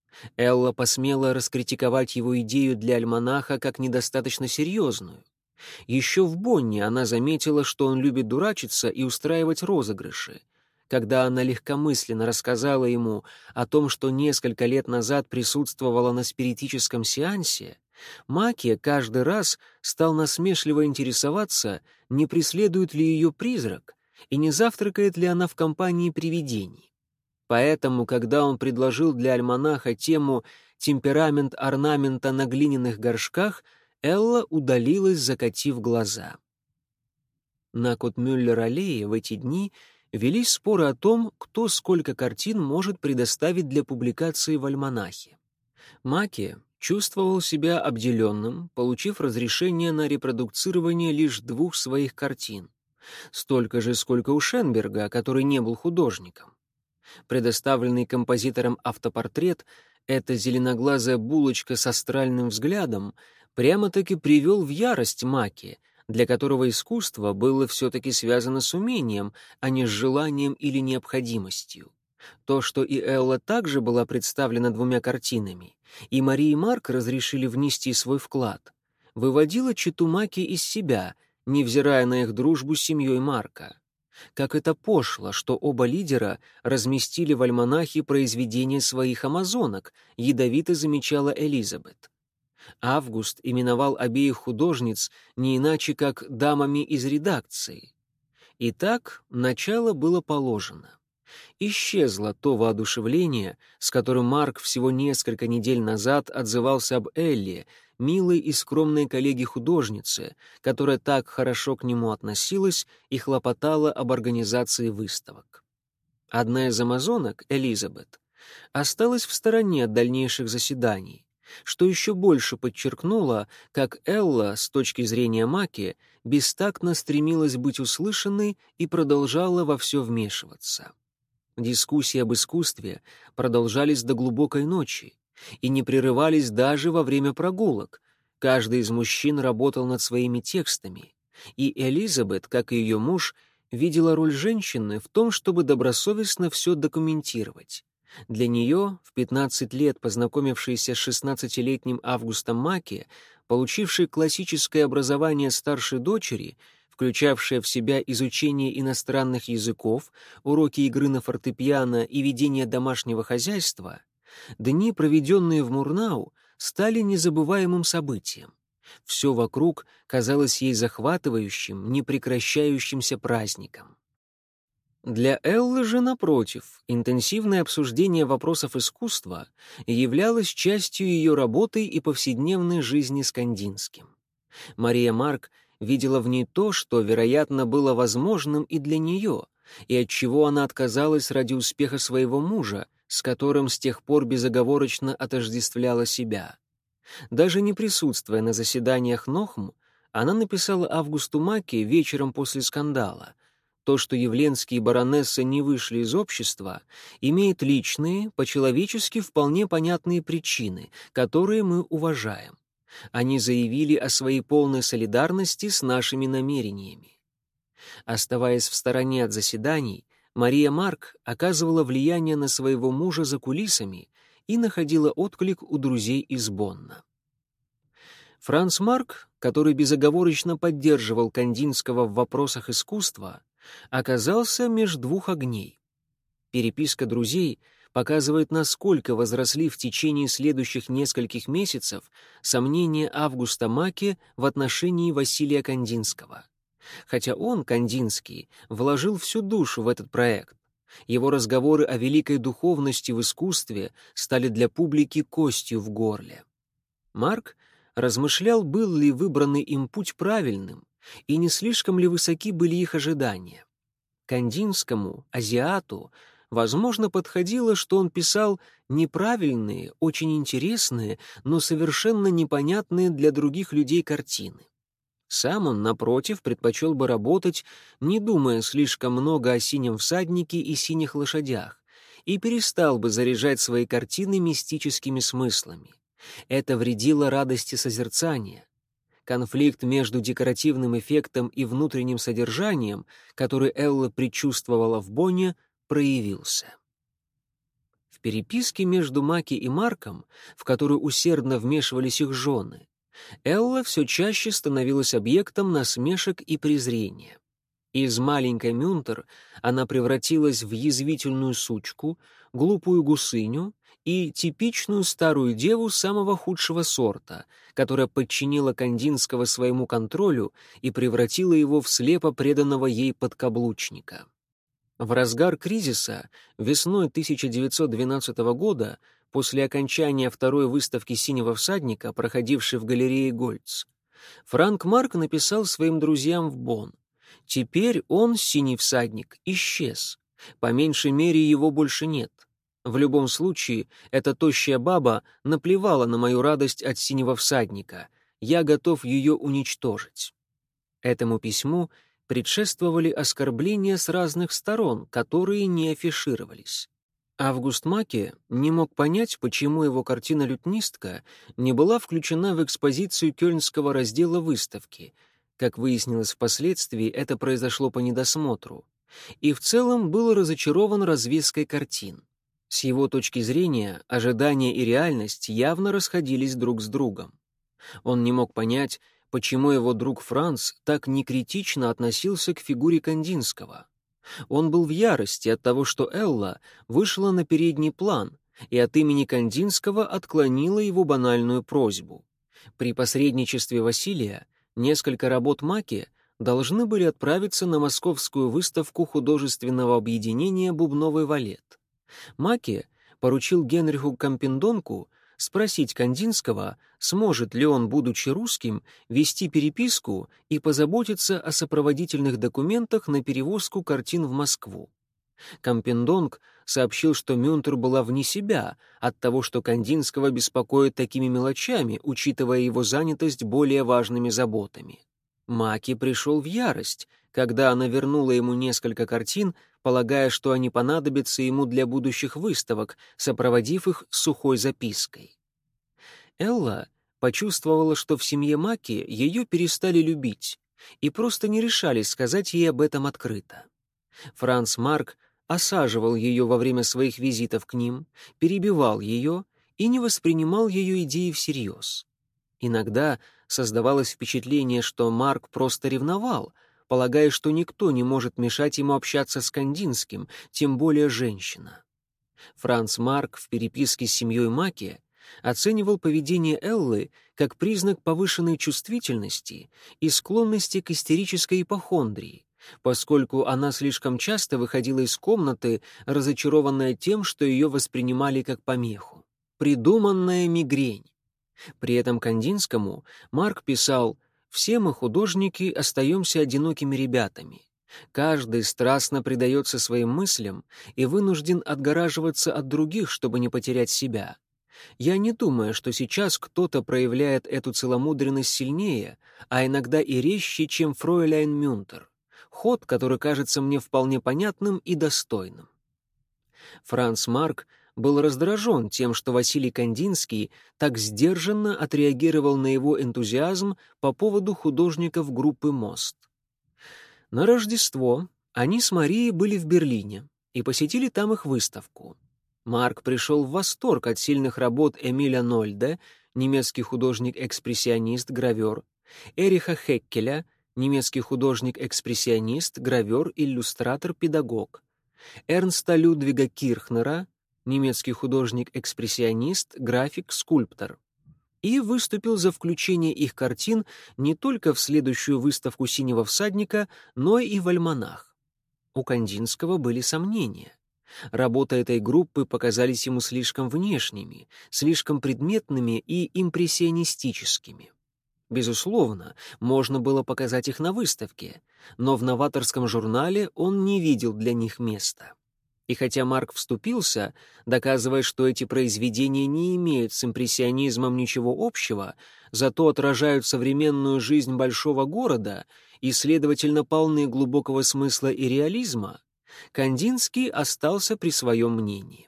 Элла посмела раскритиковать его идею для альманаха как недостаточно серьезную. Еще в Бонне она заметила, что он любит дурачиться и устраивать розыгрыши. Когда она легкомысленно рассказала ему о том, что несколько лет назад присутствовала на спиритическом сеансе, Маки каждый раз стал насмешливо интересоваться, не преследует ли ее призрак и не завтракает ли она в компании привидений. Поэтому, когда он предложил для альманаха тему «Темперамент орнамента на глиняных горшках», Элла удалилась, закатив глаза. На Котмюллер-аллее в эти дни велись споры о том, кто сколько картин может предоставить для публикации в альманахе. Маки чувствовал себя обделенным, получив разрешение на репродуцирование лишь двух своих картин. Столько же, сколько у Шенберга, который не был художником. Предоставленный композитором автопортрет, эта зеленоглазая булочка с астральным взглядом, прямо-таки привел в ярость Маки, для которого искусство было все-таки связано с умением, а не с желанием или необходимостью. То, что и Элла также была представлена двумя картинами, и Мария и Марк разрешили внести свой вклад, выводило читу Маки из себя, невзирая на их дружбу с семьей Марка. Как это пошло, что оба лидера разместили в альманахе произведения своих амазонок, ядовито замечала Элизабет. Август именовал обеих художниц не иначе, как дамами из редакции. Итак, начало было положено. Исчезло то воодушевление, с которым Марк всего несколько недель назад отзывался об Элле, милой и скромной коллеге-художнице, которая так хорошо к нему относилась и хлопотала об организации выставок. Одна из амазонок, Элизабет, осталась в стороне от дальнейших заседаний, что еще больше подчеркнуло, как Элла, с точки зрения Маки, бестактно стремилась быть услышанной и продолжала во все вмешиваться. Дискуссии об искусстве продолжались до глубокой ночи и не прерывались даже во время прогулок, Каждый из мужчин работал над своими текстами, и Элизабет, как и ее муж, видела роль женщины в том, чтобы добросовестно все документировать. Для нее, в пятнадцать лет познакомившейся с шестнадцатилетним Августом Маки, получившей классическое образование старшей дочери, включавшее в себя изучение иностранных языков, уроки игры на фортепиано и ведение домашнего хозяйства, дни, проведенные в Мурнау, стали незабываемым событием. Все вокруг казалось ей захватывающим, непрекращающимся праздником. Для Эллы же, напротив, интенсивное обсуждение вопросов искусства являлось частью ее работы и повседневной жизни с Кандинским. Мария Марк видела в ней то, что, вероятно, было возможным и для нее, и от чего она отказалась ради успеха своего мужа, с которым с тех пор безоговорочно отождествляла себя. Даже не присутствуя на заседаниях Нохм, она написала Августу Маке вечером после скандала: «То, что явленские баронессы не вышли из общества, имеет личные, по-человечески вполне понятные причины, которые мы уважаем. Они заявили о своей полной солидарности с нашими намерениями». Оставаясь в стороне от заседаний, Мария Марк оказывала влияние на своего мужа за кулисами и находила отклик у друзей из Бонна. Франц Марк, который безоговорочно поддерживал Кандинского в вопросах искусства, оказался меж двух огней. Переписка друзей показывает, насколько возросли в течение следующих нескольких месяцев сомнения Августа Маки в отношении Василия Кандинского. Хотя он, Кандинский, вложил всю душу в этот проект, его разговоры о великой духовности в искусстве стали для публики костью в горле. Марк размышлял, был ли выбранный им путь правильным, и не слишком ли высоки были их ожидания. Кандинскому, азиату, возможно, подходило, что он писал неправильные, очень интересные, но совершенно непонятные для других людей картины. Сам он, напротив, предпочел бы работать, не думая слишком много о синем всаднике и синих лошадях, и перестал бы заряжать свои картины мистическими смыслами. Это вредило радости созерцания. Конфликт между декоративным эффектом и внутренним содержанием, который Элла предчувствовала в Бонне, проявился. В переписке между Маки и Марком, в которую усердно вмешивались их жены, Элла все чаще становилась объектом насмешек и презрения. Из маленькой Мюнтер она превратилась в язвительную сучку, глупую гусыню и типичную старую деву самого худшего сорта, которая подчинила Кандинского своему контролю и превратила его в слепо преданного ей подкаблучника. В разгар кризиса, весной тысяча девятьсот двенадцатого года, после окончания второй выставки «Синего всадника», проходившей в галерее Гольц, Франк Марк написал своим друзьям в Бонн: «Теперь он, синий всадник, исчез. По меньшей мере, его больше нет. В любом случае, эта тощая баба наплевала на мою радость от синего всадника. Я готов ее уничтожить». Этому письму предшествовали оскорбления с разных сторон, которые не афишировались. Август Маки не мог понять, почему его картина «Лютнистка» не была включена в экспозицию кёльнского раздела выставки. Как выяснилось впоследствии, это произошло по недосмотру. И в целом был разочарован развеской картин. С его точки зрения, ожидания и реальность явно расходились друг с другом. Он не мог понять, почему его друг Франц так некритично относился к фигуре Кандинского. Он был в ярости от того, что Элла вышла на передний план и от имени Кандинского отклонила его банальную просьбу. При посредничестве Василия несколько работ Маки должны были отправиться на московскую выставку художественного объединения «Бубновый валет». Маки поручил Генриху Кампендонку спросить Кандинского, сможет ли он, будучи русским, вести переписку и позаботиться о сопроводительных документах на перевозку картин в Москву. Кампендонг сообщил, что Мюнтер была вне себя от того, что Кандинского беспокоит такими мелочами, учитывая его занятость более важными заботами. Маки пришел в ярость, когда она вернула ему несколько картин, полагая, что они понадобятся ему для будущих выставок, сопроводив их сухой запиской. Элла почувствовала, что в семье Маки ее перестали любить и просто не решались сказать ей об этом открыто. Франц Марк осаживал ее во время своих визитов к ним, перебивал ее и не воспринимал ее идеи всерьез. Иногда создавалось впечатление, что Марк просто ревновал, полагая, что никто не может мешать ему общаться с Кандинским, тем более женщина. Франц Марк в переписке с семьей Маки оценивал поведение Эллы как признак повышенной чувствительности и склонности к истерической ипохондрии, поскольку она слишком часто выходила из комнаты, разочарованная тем, что ее воспринимали как помеху. Придуманная мигрень. При этом Кандинскому Марк писал: «Все мы, художники, остаемся одинокими ребятами. Каждый страстно предается своим мыслям и вынужден отгораживаться от других, чтобы не потерять себя. Я не думаю, что сейчас кто-то проявляет эту целомудренность сильнее, а иногда и резче, чем фройляйн Мюнтер. Ход, который кажется мне вполне понятным и достойным». Франц Марк был раздражен тем, что Василий Кандинский так сдержанно отреагировал на его энтузиазм по поводу художников группы «Мост». На Рождество они с Марией были в Берлине и посетили там их выставку. Марк пришел в восторг от сильных работ Эмиля Нольде, немецкий художник-экспрессионист, гравер, Эриха Хеккеля, немецкий художник-экспрессионист, гравер, иллюстратор, педагог, Эрнста Людвига Кирхнера, немецкий художник-экспрессионист, график, скульптор, и выступил за включение их картин не только в следующую выставку «Синего всадника», но и в альманах. У Кандинского были сомнения. Работы этой группы показались ему слишком внешними, слишком предметными и импрессионистическими. Безусловно, можно было показать их на выставке, но в новаторском журнале он не видел для них места. И хотя Марк вступился, доказывая, что эти произведения не имеют с импрессионизмом ничего общего, зато отражают современную жизнь большого города и, следовательно, полны глубокого смысла и реализма, Кандинский остался при своем мнении.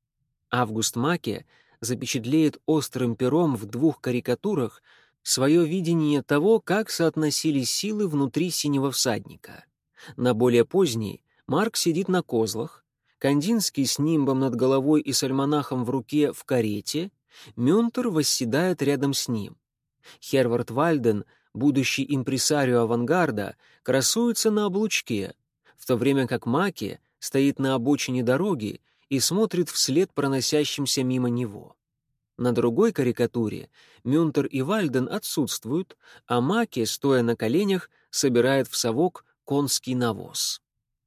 Август Маке запечатлеет острым пером в двух карикатурах свое видение того, как соотносились силы внутри «Синего всадника». На более поздней Марк сидит на козлах, Кандинский с нимбом над головой и с альманахом в руке в карете, Мюнтер восседает рядом с ним. Хервард Вальден, будущий импресарио авангарда, красуется на облучке, в то время как Маке стоит на обочине дороги и смотрит вслед проносящимся мимо него. На другой карикатуре Мюнтер и Вальден отсутствуют, а Маке, стоя на коленях, собирает в совок конский навоз.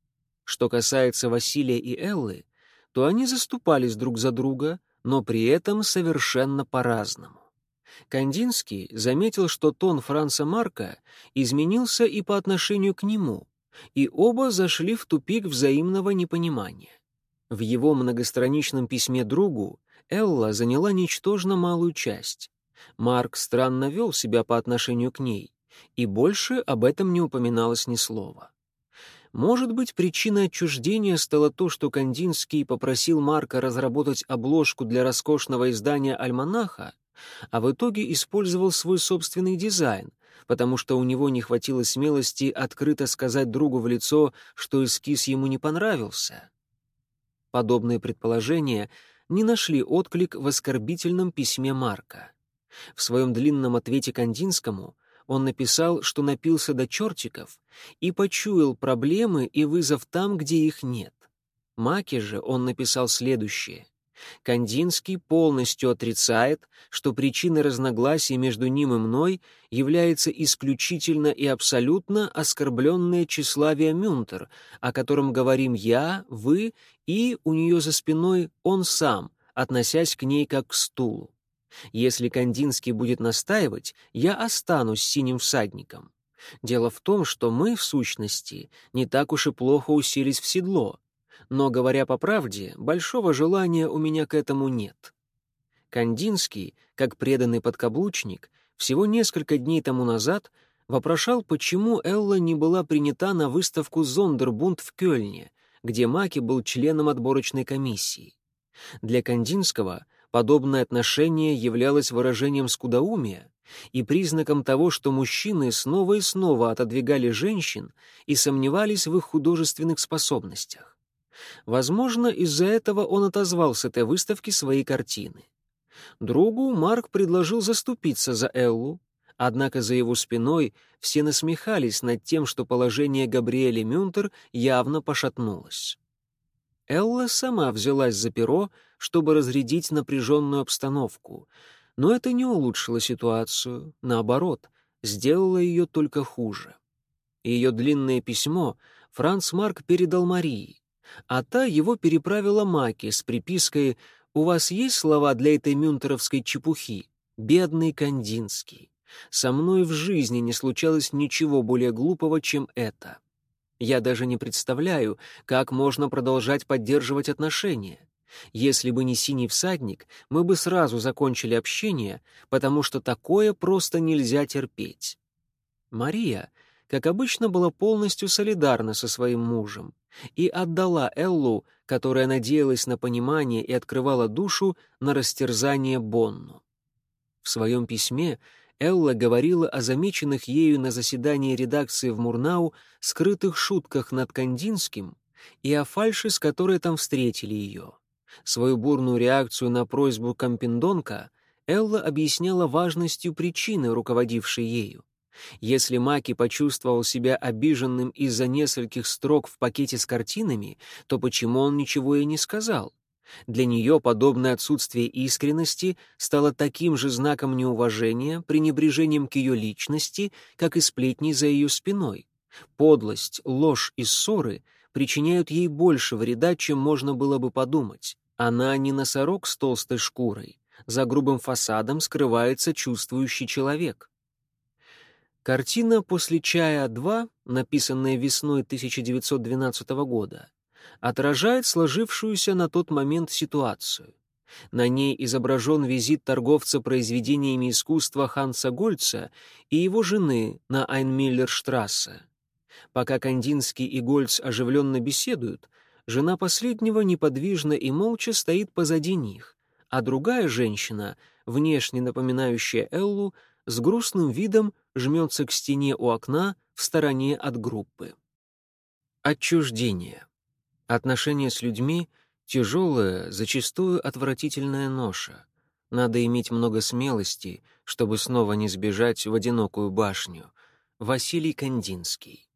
Что касается Василия и Эллы, то они заступались друг за друга, но при этом совершенно по-разному. Кандинский заметил, что тон Франца Марка изменился и по отношению к нему, и оба зашли в тупик взаимного непонимания. В его многостраничном письме другу Элла заняла ничтожно малую часть. Марк странно вел себя по отношению к ней, и больше об этом не упоминалось ни слова. Может быть, причиной отчуждения стало то, что Кандинский попросил Марка разработать обложку для роскошного издания «Альманаха», а в итоге использовал свой собственный дизайн, потому что у него не хватило смелости открыто сказать другу в лицо, что эскиз ему не понравился. Подобные предположения не нашли отклик в оскорбительном письме Марка. В своем длинном ответе Кандинскому он написал, что напился до чертиков и почуял проблемы и вызов там, где их нет. Маке же он написал следующее. Кандинский полностью отрицает, что причиной разногласий между ним и мной является исключительно и абсолютно оскорбленное тщеславие Мюнтер, о котором говорим я, вы и у нее за спиной он сам, относясь к ней как к стулу. Если Кандинский будет настаивать, я останусь синим всадником. Дело в том, что мы, в сущности, не так уж и плохо уселись в седло. Но, говоря по правде, большого желания у меня к этому нет. Кандинский, как преданный подкаблучник, всего несколько дней тому назад вопрошал, почему Элла не была принята на выставку «Зондербунд» в Кёльне, где Маке был членом отборочной комиссии. Для Кандинского Подобное отношение являлось выражением скудоумия и признаком того, что мужчины снова и снова отодвигали женщин и сомневались в их художественных способностях. Возможно, из-за этого он отозвал с этой выставки свои картины. Другу Марк предложил заступиться за Эллу, однако за его спиной все насмехались над тем, что положение Габриэли Мюнтер явно пошатнулось. Элла сама взялась за перо, чтобы разрядить напряженную обстановку, но это не улучшило ситуацию, наоборот, сделало ее только хуже. Ее длинное письмо Франц Марк передал Марии, а та его переправила Маке с припиской «У вас есть слова для этой мюнтеровской чепухи? Бедный Кандинский. Со мной в жизни не случалось ничего более глупого, чем это. Я даже не представляю, как можно продолжать поддерживать отношения. Если бы не «Синий всадник», мы бы сразу закончили общение, потому что такое просто нельзя терпеть». Мария, как обычно, была полностью солидарна со своим мужем и отдала Эллу, которая надеялась на понимание и открывала душу, на растерзание Бонну. В своем письме Элла говорила о замеченных ею на заседании редакции в Мурнау скрытых шутках над Кандинским и о фальши, с которой там встретили ее. Свою бурную реакцию на просьбу Кампендонка Элла объясняла важностью причины, руководившей ею. Если Маки почувствовал себя обиженным из-за нескольких строк в пакете с картинами, то почему он ничего ей не сказал? Для нее подобное отсутствие искренности стало таким же знаком неуважения, пренебрежением к ее личности, как и сплетни за ее спиной. Подлость, ложь и ссоры причиняют ей больше вреда, чем можно было бы подумать. Она не носорог с толстой шкурой. За грубым фасадом скрывается чувствующий человек. Картина «После чая-два», написанная весной тысяча девятьсот двенадцатого года, отражает сложившуюся на тот момент ситуацию. На ней изображен визит торговца произведениями искусства Ханса Гольца и его жены на Айнмиллерштрассе. Пока Кандинский и Гольц оживленно беседуют, жена последнего неподвижно и молча стоит позади них, а другая женщина, внешне напоминающая Эллу, с грустным видом жмется к стене у окна в стороне от группы. Отчуждение. Отношения с людьми — тяжелая, зачастую отвратительная ноша. Надо иметь много смелости, чтобы снова не сбежать в одинокую башню. Василий Кандинский.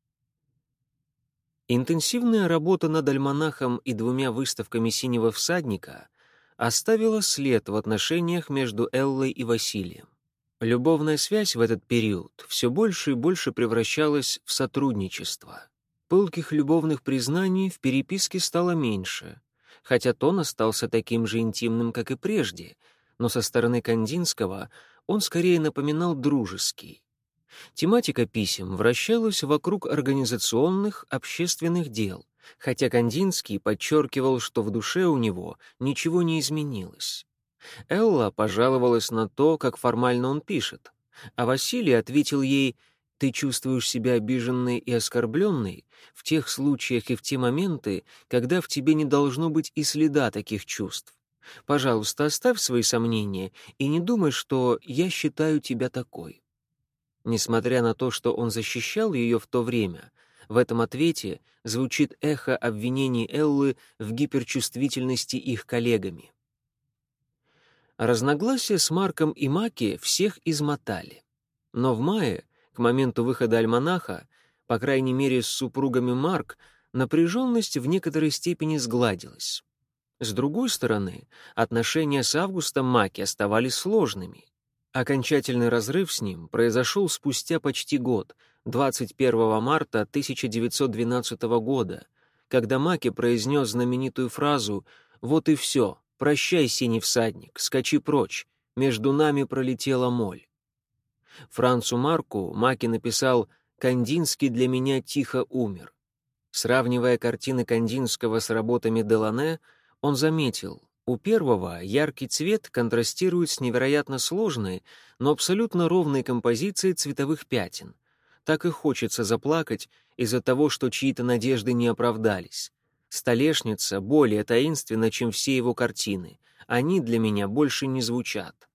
Интенсивная работа над альманахом и двумя выставками «Синего всадника» оставила след в отношениях между Эллой и Василием. Любовная связь в этот период все больше и больше превращалась в сотрудничество. Пылких любовных признаний в переписке стало меньше, хотя тон остался таким же интимным, как и прежде, но со стороны Кандинского он скорее напоминал дружеский. Тематика писем вращалась вокруг организационных, общественных дел, хотя Кандинский подчеркивал, что в душе у него ничего не изменилось. Элла пожаловалась на то, как формально он пишет, а Василий ответил ей: «Ты чувствуешь себя обиженной и оскорбленной в тех случаях и в те моменты, когда в тебе не должно быть и следа таких чувств. Пожалуйста, оставь свои сомнения и не думай, что я считаю тебя такой». Несмотря на то, что он защищал ее в то время, в этом ответе звучит эхо обвинений Эллы в гиперчувствительности их коллегами. Разногласия с Марком и Маки всех измотали. Но в мае, к моменту выхода альманаха, по крайней мере с супругами Марк, напряженность в некоторой степени сгладилась. С другой стороны, отношения с Августом Маки оставались сложными. Окончательный разрыв с ним произошел спустя почти год, двадцать первого марта тысяча девятьсот двенадцатого года, когда Маки произнес знаменитую фразу «Вот и все, прощай, синий всадник, скачи прочь, между нами пролетела моль». Францу Марку Маки написал «Кандинский для меня тихо умер». Сравнивая картины Кандинского с работами Делане, он заметил, у первого яркий цвет контрастирует с невероятно сложной, но абсолютно ровной композицией цветовых пятен. Так и хочется заплакать из-за того, что чьи-то надежды не оправдались. «Столешница» более таинственна, чем все его картины, Они для меня больше не звучат.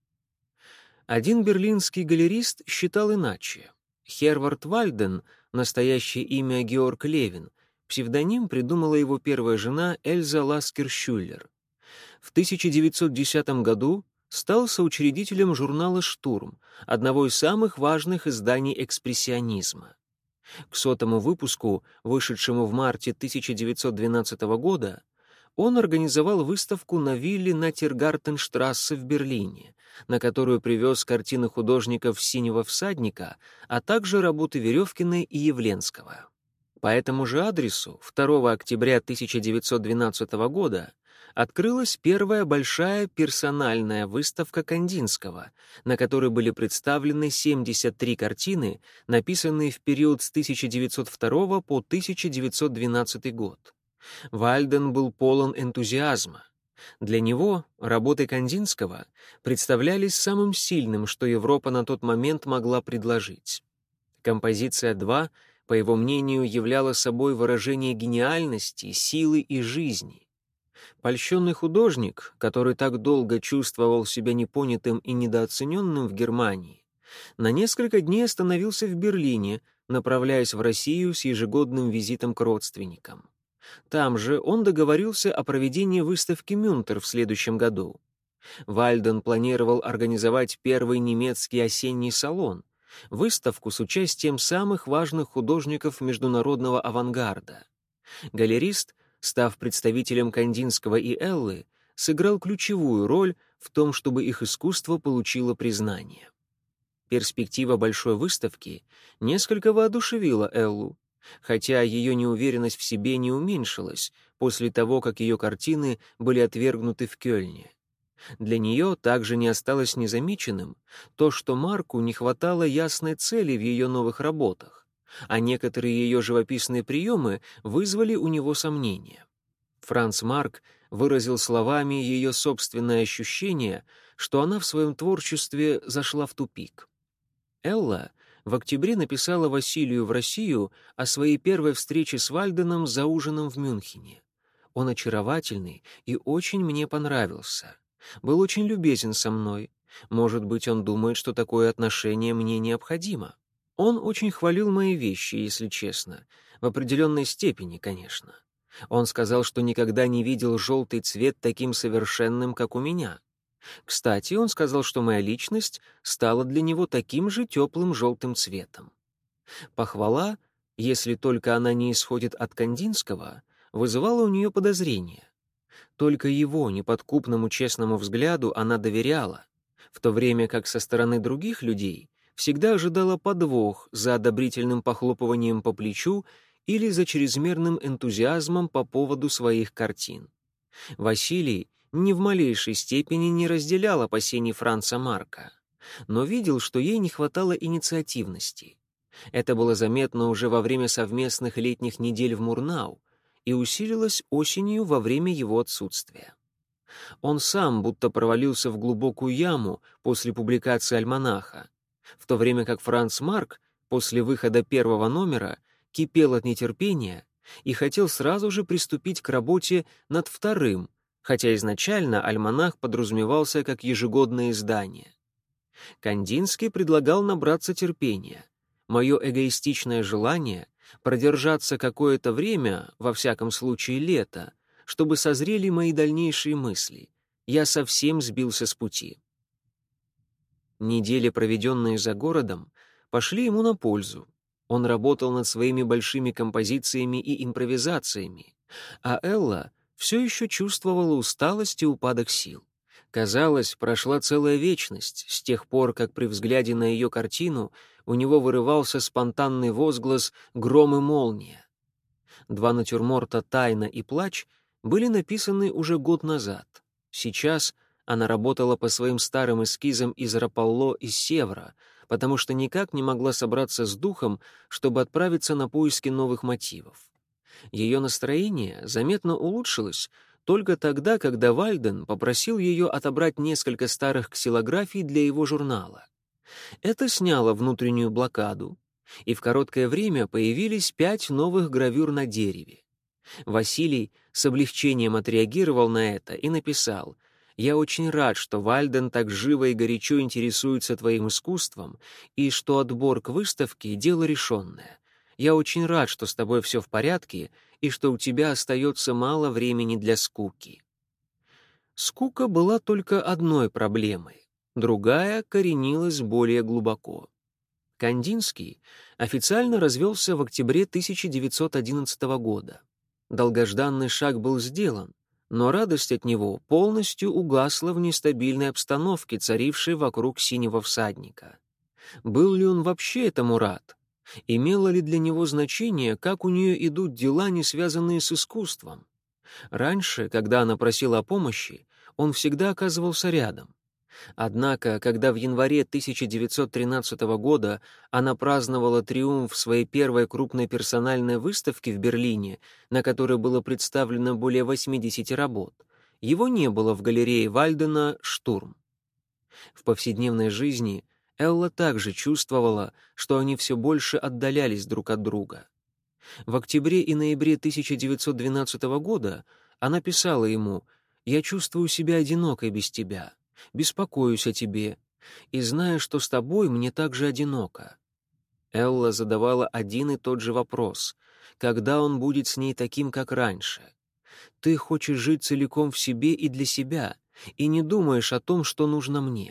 Один берлинский галерист считал иначе. Хервард Вальден, настоящее имя Георг Левин, псевдоним придумала его первая жена Эльза Ласкер-Шюллер. В тысяча девятьсот десятом году стал соучредителем журнала «Штурм», одного из самых важных изданий экспрессионизма. К сотому выпуску, вышедшему в марте тысяча девятьсот двенадцатого года, он организовал выставку на вилле на Тиргартенштрассе в Берлине, на которую привез картины художников «Синего всадника», а также работы Веревкина и Явленского. По этому же адресу второго октября тысяча девятьсот двенадцатого года открылась первая большая персональная выставка Кандинского, на которой были представлены семьдесят три картины, написанные в период с тысяча девятьсот второго по тысяча девятьсот двенадцатый год. Вальден был полон энтузиазма. Для него работы Кандинского представлялись самым сильным, что Европа на тот момент могла предложить. Композиция два, по его мнению, являла собой выражение гениальности, силы и жизни. Польщенный художник, который так долго чувствовал себя непонятым и недооцененным в Германии, на несколько дней остановился в Берлине, направляясь в Россию с ежегодным визитом к родственникам. Там же он договорился о проведении выставки «Мюнтер» в следующем году. Вальден планировал организовать первый немецкий осенний салон, выставку с участием самых важных художников международного авангарда. Галерист, став представителем Кандинского и Эллы, сыграл ключевую роль в том, чтобы их искусство получило признание. Перспектива большой выставки несколько воодушевила Эллу, хотя ее неуверенность в себе не уменьшилась после того, как ее картины были отвергнуты в Кёльне. Для нее также не осталось незамеченным то, что Марку не хватало ясной цели в ее новых работах, а некоторые ее живописные приемы вызвали у него сомнения. Франц Марк выразил словами ее собственное ощущение, что она в своем творчестве зашла в тупик. Элла в октябре написала Василию в Россию о своей первой встрече с Вальденом за ужином в Мюнхене. «Он очаровательный и очень мне понравился. Был очень любезен со мной. Может быть, он думает, что такое отношение мне необходимо. Он очень хвалил мои вещи, если честно. В определенной степени, конечно. Он сказал, что никогда не видел желтый цвет таким совершенным, как у меня. Кстати, он сказал, что моя личность стала для него таким же теплым желтым цветом. Похвала, если только она не исходит от Кандинского, вызывала у нее подозрения. Только его неподкупному честному взгляду она доверяла, в то время как со стороны других людей всегда ожидала подвох за одобрительным похлопыванием по плечу или за чрезмерным энтузиазмом по поводу своих картин. Василий ни в малейшей степени не разделял опасений Франца Марка, но видел, что ей не хватало инициативности. Это было заметно уже во время совместных летних недель в Мурнау и усилилось осенью во время его отсутствия. Он сам будто провалился в глубокую яму после публикации альманаха, в то время как Франц Марк после выхода первого номера кипел от нетерпения и хотел сразу же приступить к работе над вторым, хотя изначально альманах подразумевался как ежегодное издание. Кандинский предлагал набраться терпения. Мое эгоистичное желание продержаться какое-то время, во всяком случае лето, чтобы созрели мои дальнейшие мысли. Я совсем сбился с пути. Недели, проведенные за городом, пошли ему на пользу. Он работал над своими большими композициями и импровизациями, а Элла все еще чувствовала усталость и упадок сил. Казалось, прошла целая вечность с тех пор, как при взгляде на ее картину у него вырывался спонтанный возглас «Гром и молния». Два натюрморта «Тайна» и «Плач» были написаны уже год назад. Сейчас она работала по своим старым эскизам из Рапалло и Севра, потому что никак не могла собраться с духом, чтобы отправиться на поиски новых мотивов. Ее настроение заметно улучшилось только тогда, когда Вальден попросил ее отобрать несколько старых ксилографий для его журнала. Это сняло внутреннюю блокаду, и в короткое время появились пять новых гравюр на дереве. Василий с облегчением отреагировал на это и написал: Я очень рад, что Вальден так живо и горячо интересуется твоим искусством, и что отбор к выставке — дело решенное. Я очень рад, что с тобой все в порядке, и что у тебя остается мало времени для скуки». Скука была только одной проблемой, другая коренилась более глубоко. Кандинский официально развелся в октябре тысяча девятьсот одиннадцатого года. Долгожданный шаг был сделан, но радость от него полностью угасла в нестабильной обстановке, царившей вокруг синего всадника. Был ли он вообще этому рад? Имело ли для него значение, как у нее идут дела, не связанные с искусством? Раньше, когда она просила о помощи, он всегда оказывался рядом. Однако, когда в январе тысяча девятьсот тринадцатого года она праздновала триумф своей первой крупной персональной выставки в Берлине, на которой было представлено более восьмидесяти работ, его не было в галерее Вальдена «Штурм». В повседневной жизни Элла также чувствовала, что они все больше отдалялись друг от друга. В октябре и ноябре тысяча девятьсот двенадцатого года она писала ему: «Я чувствую себя одинокой без тебя, беспокоюсь о тебе, и знаю, что с тобой мне так же одиноко». Элла задавала один и тот же вопрос: когда он будет с ней таким, как раньше? «Ты хочешь жить целиком в себе и для себя, и не думаешь о том, что нужно мне».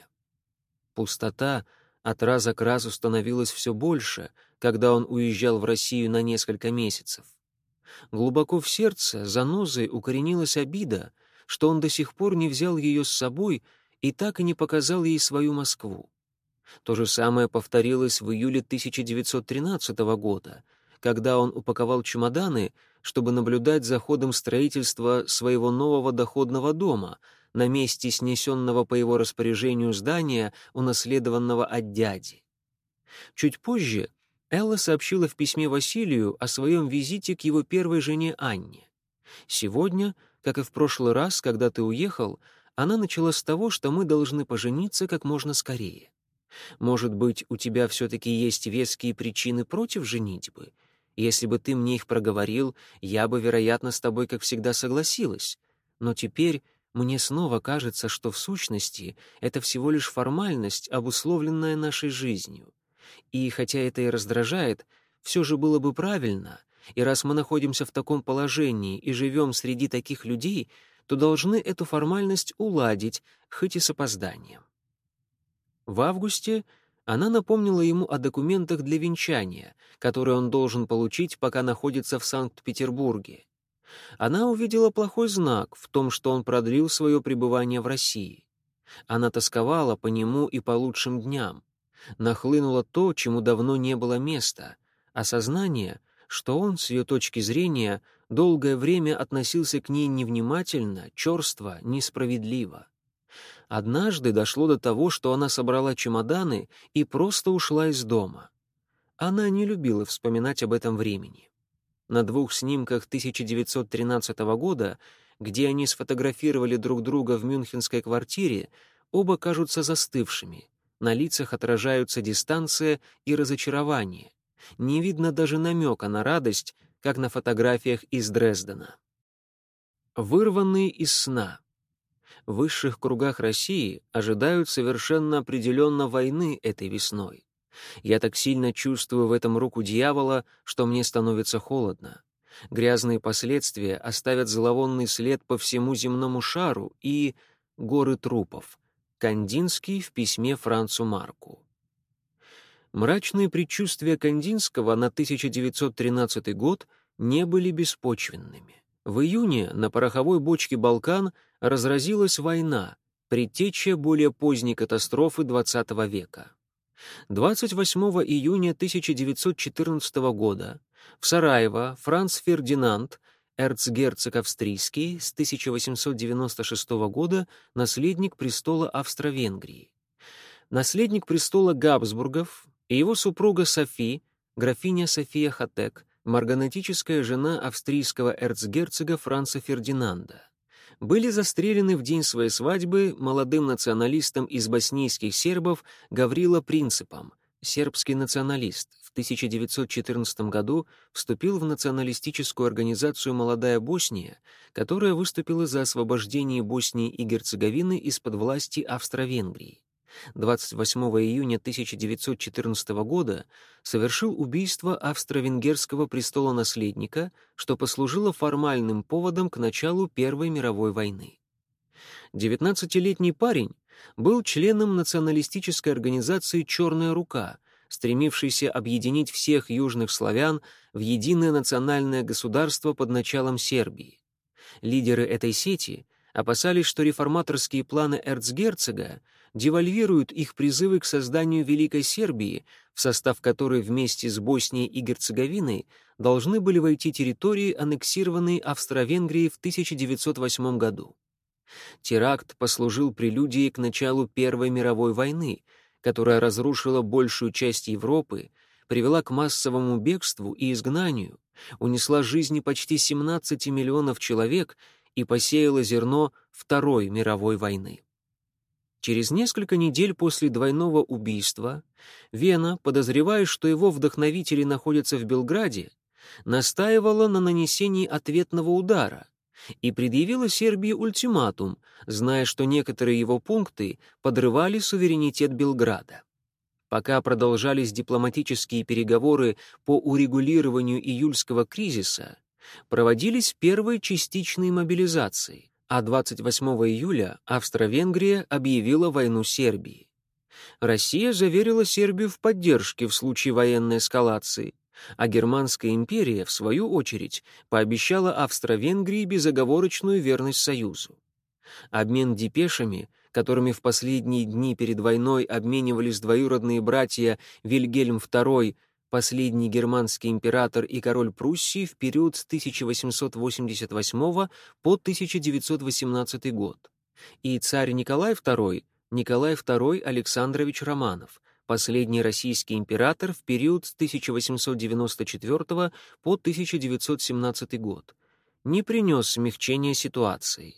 Пустота от раза к разу становилась все больше, когда он уезжал в Россию на несколько месяцев. Глубоко в сердце занозой укоренилась обида, что он до сих пор не взял ее с собой и так и не показал ей свою Москву. То же самое повторилось в июле тысяча девятьсот тринадцатого года, когда он упаковал чемоданы, чтобы наблюдать за ходом строительства своего нового доходного дома на месте снесенного по его распоряжению здания, унаследованного от дяди. Чуть позже Элла сообщила в письме Василию о своем визите к его первой жене Анне. «Сегодня, как и в прошлый раз, когда ты уехал, она начала с того, что мы должны пожениться как можно скорее. Может быть, у тебя все-таки есть веские причины против женитьбы? Если бы ты мне их проговорил, я бы, вероятно, с тобой, как всегда, согласилась. Но теперь мне снова кажется, что в сущности это всего лишь формальность, обусловленная нашей жизнью. И хотя это и раздражает, все же было бы правильно, и раз мы находимся в таком положении и живем среди таких людей, то должны эту формальность уладить, хоть и с опозданием». В августе она напомнила ему о документах для венчания, которые он должен получить, пока находится в Санкт-Петербурге. Она увидела плохой знак в том, что он продлил свое пребывание в России. Она тосковала по нему и по лучшим дням. Нахлынуло то, чему давно не было места — осознание, что он, с ее точки зрения, долгое время относился к ней невнимательно, черство, несправедливо. Однажды дошло до того, что она собрала чемоданы и просто ушла из дома. Она не любила вспоминать об этом времени. На двух снимках тысяча девятьсот тринадцатого года, где они сфотографировали друг друга в мюнхенской квартире, оба кажутся застывшими. На лицах отражаются дистанция и разочарование. Не видно даже намека на радость, как на фотографиях из Дрездена. Вырванные из сна. В высших кругах России ожидают совершенно определенно войны этой весной. Я так сильно чувствую в этом руку дьявола, что мне становится холодно. Грязные последствия оставят зловонный след по всему земному шару и горы трупов. Кандинский в письме Францу Марку. Мрачные предчувствия Кандинского на тысяча девятьсот тринадцатый год не были беспочвенными. В июне на пороховой бочке «Балкан» разразилась война, предтеча более поздней катастрофы двадцатого века. двадцать восьмого июня тысяча девятьсот четырнадцатого года в Сараево Франц Фердинанд, эрцгерцог австрийский, с тысяча восемьсот девяносто шестого года наследник престола Австро-Венгрии. Наследник престола Габсбургов и его супруга Софи, графиня София Хатек, марганатическая жена австрийского эрцгерцога Франца Фердинанда, были застрелены в день своей свадьбы молодым националистом из боснийских сербов Гаврила Принципом, сербский националист, в тысяча девятьсот четырнадцатом году вступил в националистическую организацию «Молодая Босния», которая выступила за освобождение Боснии и Герцеговины из-под власти Австро-Венгрии. двадцать восьмого июня тысяча девятьсот четырнадцатого года совершил убийство австро-венгерского престолонаследника, что послужило формальным поводом к началу Первой мировой войны. девятнадцатилетний парень был членом националистической организации «Черная рука», стремившейся объединить всех южных славян в единое национальное государство под началом Сербии. Лидеры этой сети опасались, что реформаторские планы эрцгерцога девальвируют их призывы к созданию Великой Сербии, в состав которой вместе с Боснией и Герцеговиной должны были войти территории, аннексированные Австро-Венгрией в тысяча девятьсот восьмом году. Теракт послужил прелюдией к началу Первой мировой войны, которая разрушила большую часть Европы, привела к массовому бегству и изгнанию, унесла жизни почти семнадцати миллионов человек и посеяла зерно Второй мировой войны. Через несколько недель после двойного убийства Вена, подозревая, что его вдохновители находятся в Белграде, настаивала на нанесении ответного удара и предъявила Сербии ультиматум, зная, что некоторые его пункты подрывали суверенитет Белграда. Пока продолжались дипломатические переговоры по урегулированию июльского кризиса, проводились первые частичные мобилизации, а двадцать восьмого июля Австро-Венгрия объявила войну Сербии. Россия заверила Сербию в поддержке в случае военной эскалации, а Германская империя, в свою очередь, пообещала Австро-Венгрии безоговорочную верность Союзу. Обмен депешами, которыми в последние дни перед войной обменивались двоюродные братья Вильгельм второй, последний германский император и король Пруссии в период с тысяча восемьсот восемьдесят восьмого по тысяча девятьсот восемнадцатый год, и царь Николай второй, Николай второй Александрович Романов, последний российский император в период с тысяча восемьсот девяносто четвёртого по тысяча девятьсот семнадцатый год, не принес смягчения ситуации.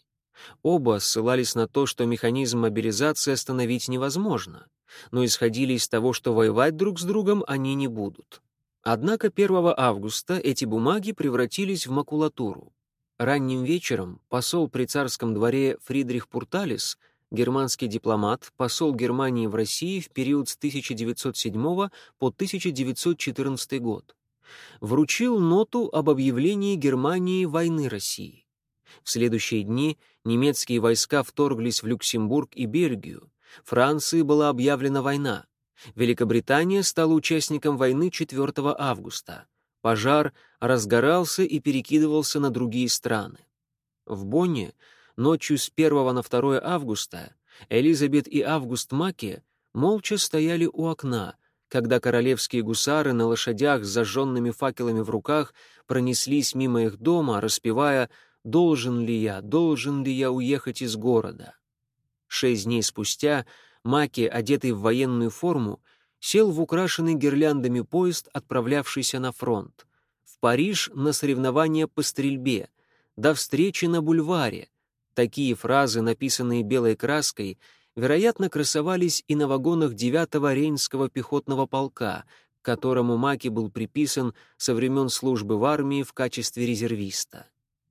Оба ссылались на то, что механизм мобилизации остановить невозможно, но исходили из того, что воевать друг с другом они не будут. Однако первого августа эти бумаги превратились в макулатуру. Ранним вечером посол при царском дворе Фридрих Пурталис, германский дипломат, посол Германии в России в период с тысяча девятьсот седьмого по тысяча девятьсот четырнадцатый год, вручил ноту об объявлении Германии войны России. В следующие дни немецкие войска вторглись в Люксембург и Бельгию, Франции была объявлена война, Великобритания стала участником войны четвёртого августа, пожар разгорался и перекидывался на другие страны. В Бонне ночью с первого на второе августа Элизабет и Август Маке молча стояли у окна, когда королевские гусары на лошадях с зажженными факелами в руках пронеслись мимо их дома, распевая «Должен ли я, должен ли я уехать из города?». Шесть дней спустя Маке, одетый в военную форму, сел в украшенный гирляндами поезд, отправлявшийся на фронт. В Париж на соревнования по стрельбе, до встречи на бульваре. Такие фразы, написанные белой краской, вероятно, красовались и на вагонах девятого Рейнского пехотного полка, к которому Маке был приписан со времен службы в армии в качестве резервиста.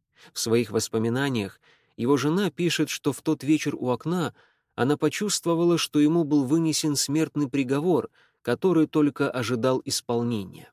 В своих воспоминаниях его жена пишет, что в тот вечер у окна она почувствовала, что ему был вынесен смертный приговор, который только ожидал исполнения.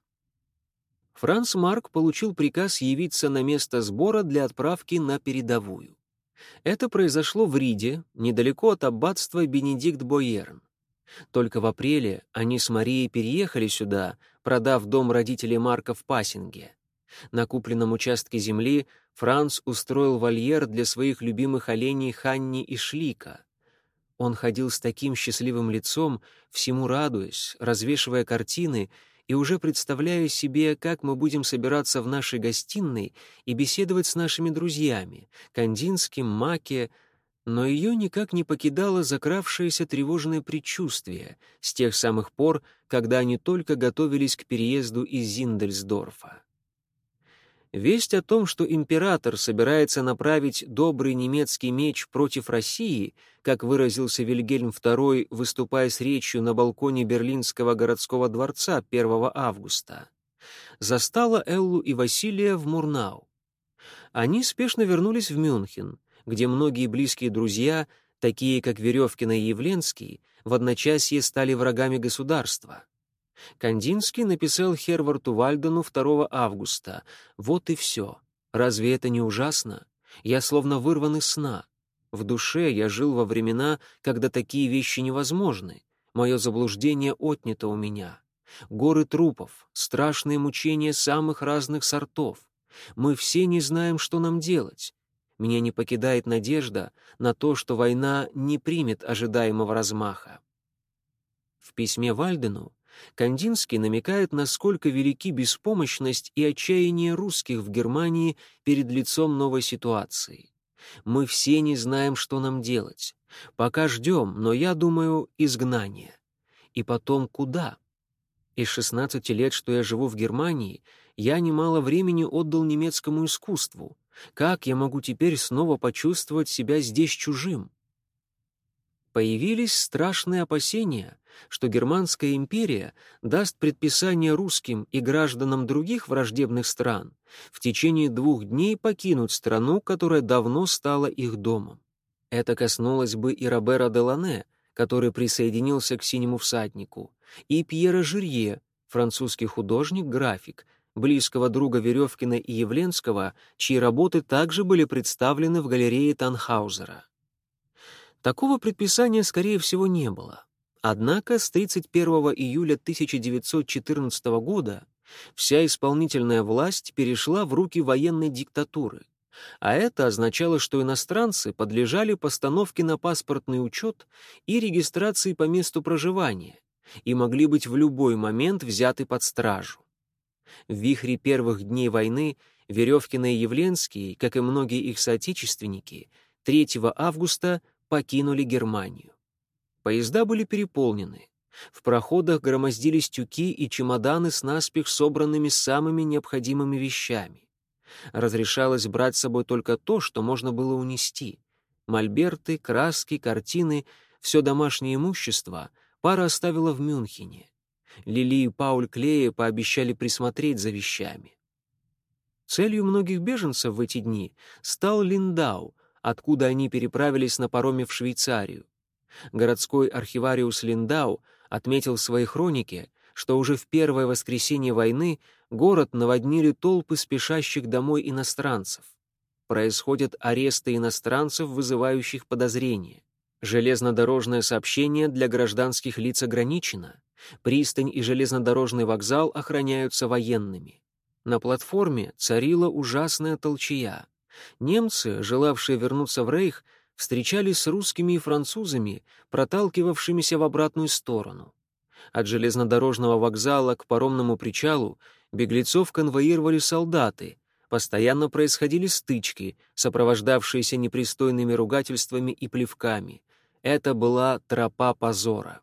Франц Марк получил приказ явиться на место сбора для отправки на передовую. Это произошло в Риде, недалеко от аббатства Бенедикт-Бойерн. Только в апреле они с Марией переехали сюда, продав дом родителей Марка в Пассинге. На купленном участке земли Франц устроил вольер для своих любимых оленей Ханни и Шлика. Он ходил с таким счастливым лицом, всему радуясь, развешивая картины и уже представляя себе, как мы будем собираться в нашей гостиной и беседовать с нашими друзьями, Кандинским, Маке, но ее никак не покидало закравшееся тревожное предчувствие с тех самых пор, когда они только готовились к переезду из Зиндельсдорфа. Весть о том, что император собирается направить добрый немецкий меч против России, как выразился Вильгельм второй, выступая с речью на балконе Берлинского городского дворца первого августа, застала Эллу и Василия в Мурнау. Они спешно вернулись в Мюнхен, где многие близкие друзья, такие как Веревкин и Явленский, в одночасье стали врагами государства. Кандинский написал Херварту Вальдену второго августа: «Вот и все. Разве это не ужасно? Я словно вырван из сна. В душе я жил во времена, когда такие вещи невозможны. Мое заблуждение отнято у меня. Горы трупов, страшные мучения самых разных сортов. Мы все не знаем, что нам делать. Меня не покидает надежда на то, что война не примет ожидаемого размаха». В письме Вальдену Кандинский намекает, насколько велики беспомощность и отчаяние русских в Германии перед лицом новой ситуации. «Мы все не знаем, что нам делать. Пока ждем, но, я думаю, изгнание. И потом куда? Из шестнадцати лет, что я живу в Германии, я немало времени отдал немецкому искусству. Как я могу теперь снова почувствовать себя здесь чужим?» Появились страшные опасения, что Германская империя даст предписание русским и гражданам других враждебных стран в течение двух дней покинуть страну, которая давно стала их домом. Это коснулось бы и Робера де Лане, который присоединился к «Синему всаднику», и Пьера Жюрье, французский художник-график, близкого друга Веревкина и Явленского, чьи работы также были представлены в галерее Танхаузера. Такого предписания, скорее всего, не было. Однако с тридцать первого июля тысяча девятьсот четырнадцатого года вся исполнительная власть перешла в руки военной диктатуры, а это означало, что иностранцы подлежали постановке на паспортный учет и регистрации по месту проживания и могли быть в любой момент взяты под стражу. В вихре первых дней войны Веревкин и Явленский, как и многие их соотечественники, третьего августа покинули Германию. Поезда были переполнены. В проходах громоздились тюки и чемоданы с наспех собранными самыми необходимыми вещами. Разрешалось брать с собой только то, что можно было унести. Мольберты, краски, картины — все домашнее имущество пара оставила в Мюнхене. Лили и Пауль Клее пообещали присмотреть за вещами. Целью многих беженцев в эти дни стал Линдау, откуда они переправились на пароме в Швейцарию. Городской архивариус Линдау отметил в своей хронике, что уже в первое воскресенье войны город наводнили толпы спешащих домой иностранцев. Происходят аресты иностранцев, вызывающих подозрения. Железнодорожное сообщение для гражданских лиц ограничено. Пристань и железнодорожный вокзал охраняются военными. На платформе царила ужасная толчая. Немцы, желавшие вернуться в Рейх, встречались с русскими и французами, проталкивавшимися в обратную сторону. От железнодорожного вокзала к паромному причалу беглецов конвоировали солдаты, постоянно происходили стычки, сопровождавшиеся непристойными ругательствами и плевками. Это была тропа позора.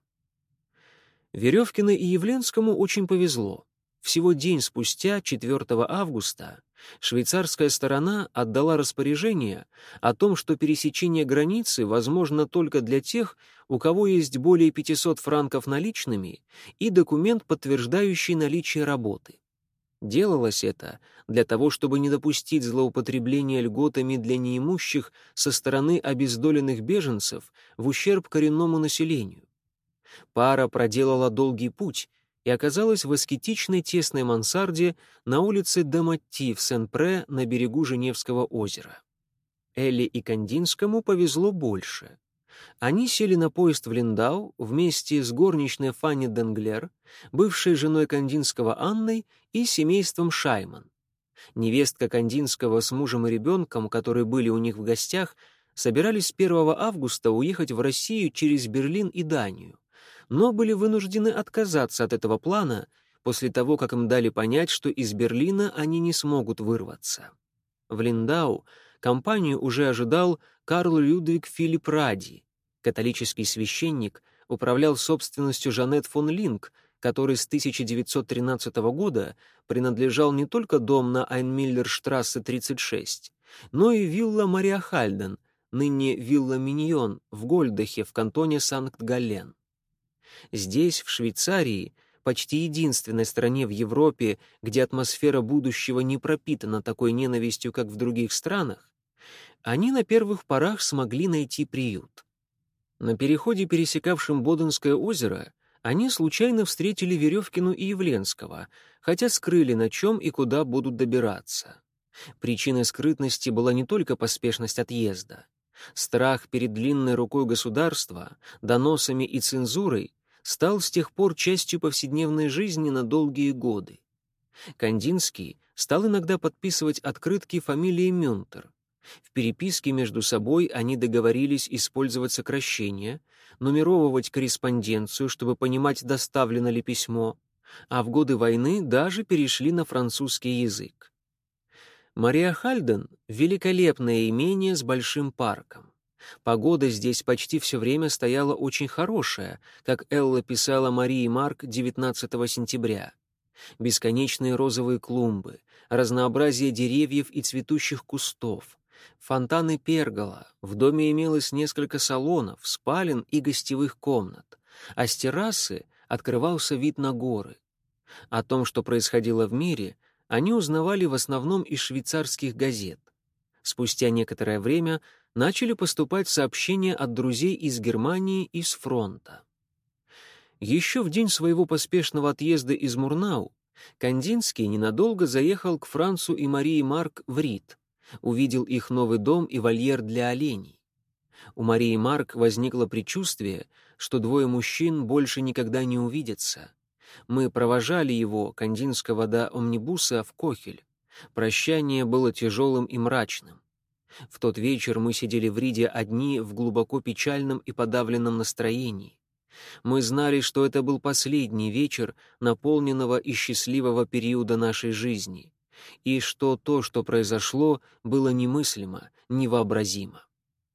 Веревкину и Явленскому очень повезло. Всего день спустя, четвёртого августа, швейцарская сторона отдала распоряжение о том, что пересечение границы возможно только для тех, у кого есть более пятисот франков наличными и документ, подтверждающий наличие работы. Делалось это для того, чтобы не допустить злоупотребления льготами для неимущих со стороны обездоленных беженцев в ущерб коренному населению. Пара проделала долгий путь и оказалась в аскетичной тесной мансарде на улице Даматти в Сен-Пре на берегу Женевского озера. Элли и Кандинскому повезло больше. Они сели на поезд в Линдау вместе с горничной Фанни Денглер, бывшей женой Кандинского Анной, и семейством Шайман. Невестка Кандинского с мужем и ребенком, которые были у них в гостях, собирались первого августа уехать в Россию через Берлин и Данию, но были вынуждены отказаться от этого плана после того, как им дали понять, что из Берлина они не смогут вырваться. В Линдау компанию уже ожидал Карл Людвиг Филипп Ради. Католический священник управлял собственностью Жанет фон Линк, который с тысяча девятьсот тринадцатого года принадлежал не только дом на Айнмиллерштрассе тридцать шесть, но и вилла Мария Хальден, ныне вилла Миньон, в Гольдахе в кантоне Санкт-Галлен. Здесь, в Швейцарии, почти единственной стране в Европе, где атмосфера будущего не пропитана такой ненавистью, как в других странах, они на первых порах смогли найти приют. На переходе, пересекавшем Боденское озеро, они случайно встретили Веревкину и Явленского, хотя скрыли, на чем и куда будут добираться. Причиной скрытности была не только поспешность отъезда. Страх перед длинной рукой государства, доносами и цензурой стал с тех пор частью повседневной жизни на долгие годы. Кандинский стал иногда подписывать открытки фамилией Мюнтер. В переписке между собой они договорились использовать сокращения, нумеровывать корреспонденцию, чтобы понимать, доставлено ли письмо, а в годы войны даже перешли на французский язык. Мария Хальден — великолепное имение с большим парком. Погода здесь почти все время стояла очень хорошая, как Элла писала Марии Марк девятнадцатого сентября. Бесконечные розовые клумбы, разнообразие деревьев и цветущих кустов, фонтаны пергола, в доме имелось несколько салонов, спален и гостевых комнат, а с террасы открывался вид на горы. О том, что происходило в мире, они узнавали в основном из швейцарских газет. Спустя некоторое время начали поступать сообщения от друзей из Германии и с фронта. Еще в день своего поспешного отъезда из Мурнау Кандинский ненадолго заехал к Францу и Марии Марк в Рид, увидел их новый дом и вольер для оленей. У Марии Марк возникло предчувствие, что двое мужчин больше никогда не увидятся. Мы провожали его, Кандинского, до омнибуса в Кохель. Прощание было тяжелым и мрачным. В тот вечер мы сидели в Риде одни в глубоко печальном и подавленном настроении. Мы знали, что это был последний вечер наполненного и счастливого периода нашей жизни, и что то, что произошло, было немыслимо, невообразимо.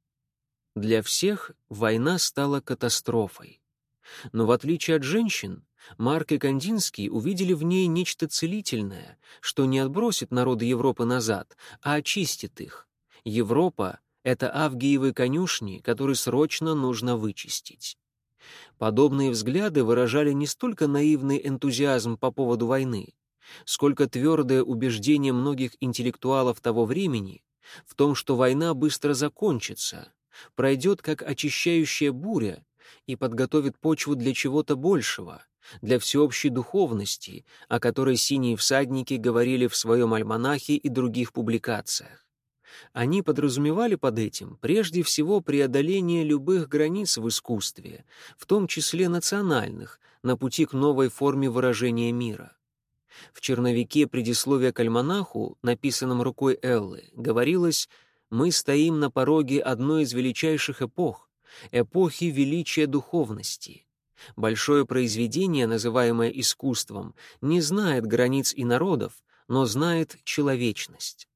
Для всех война стала катастрофой. Но в отличие от женщин, Марк и Кандинский увидели в ней нечто целительное, что не отбросит народы Европы назад, а очистит их. Европа — это авгиевы конюшни, которые срочно нужно вычистить. Подобные взгляды выражали не столько наивный энтузиазм по поводу войны, сколько твердое убеждение многих интеллектуалов того времени в том, что война быстро закончится, пройдет как очищающая буря и подготовит почву для чего-то большего, для всеобщей духовности, о которой синие всадники говорили в своем альманахе и других публикациях. Они подразумевали под этим прежде всего преодоление любых границ в искусстве, в том числе национальных, на пути к новой форме выражения мира. В черновике предисловия к альманаху, написанном рукой Эллы, говорилось: «Мы стоим на пороге одной из величайших эпох, эпохи величия духовности. Большое произведение, называемое искусством, не знает границ и народов, но знает человечность».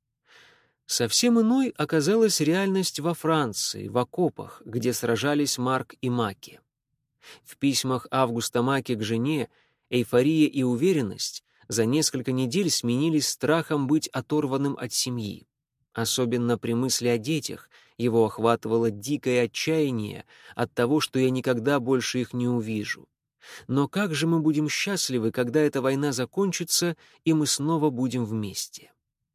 Совсем иной оказалась реальность во Франции, в окопах, где сражались Марк и Маки. В письмах Августа Маки к жене эйфория и уверенность за несколько недель сменились страхом быть оторванным от семьи. Особенно при мысли о детях его охватывало дикое отчаяние от того, что я никогда больше их не увижу. Но как же мы будем счастливы, когда эта война закончится, и мы снова будем вместе?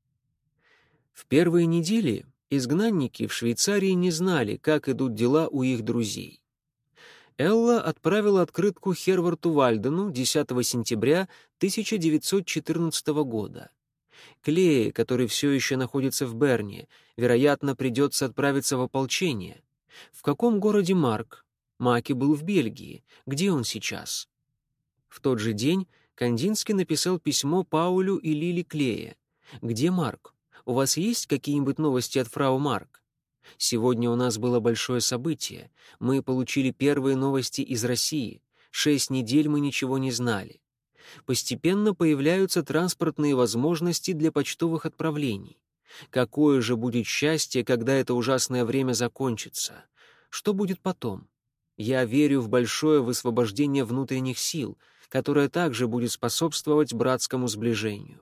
В первые недели изгнанники в Швейцарии не знали, как идут дела у их друзей. Элла отправила открытку Херварту Вальдену десятого сентября тысяча девятьсот четырнадцатого года. Клее, который все еще находится в Берне, вероятно, придется отправиться в ополчение. В каком городе Марк? Маки был в Бельгии. Где он сейчас? В тот же день Кандинский написал письмо Паулю и Лили Клее. «Где Марк? У вас есть какие-нибудь новости от фрау Марк? Сегодня у нас было большое событие. Мы получили первые новости из России. Шесть недель мы ничего не знали. Постепенно появляются транспортные возможности для почтовых отправлений. Какое же будет счастье, когда это ужасное время закончится? Что будет потом? Я верю в большое высвобождение внутренних сил, которое также будет способствовать братскому сближению.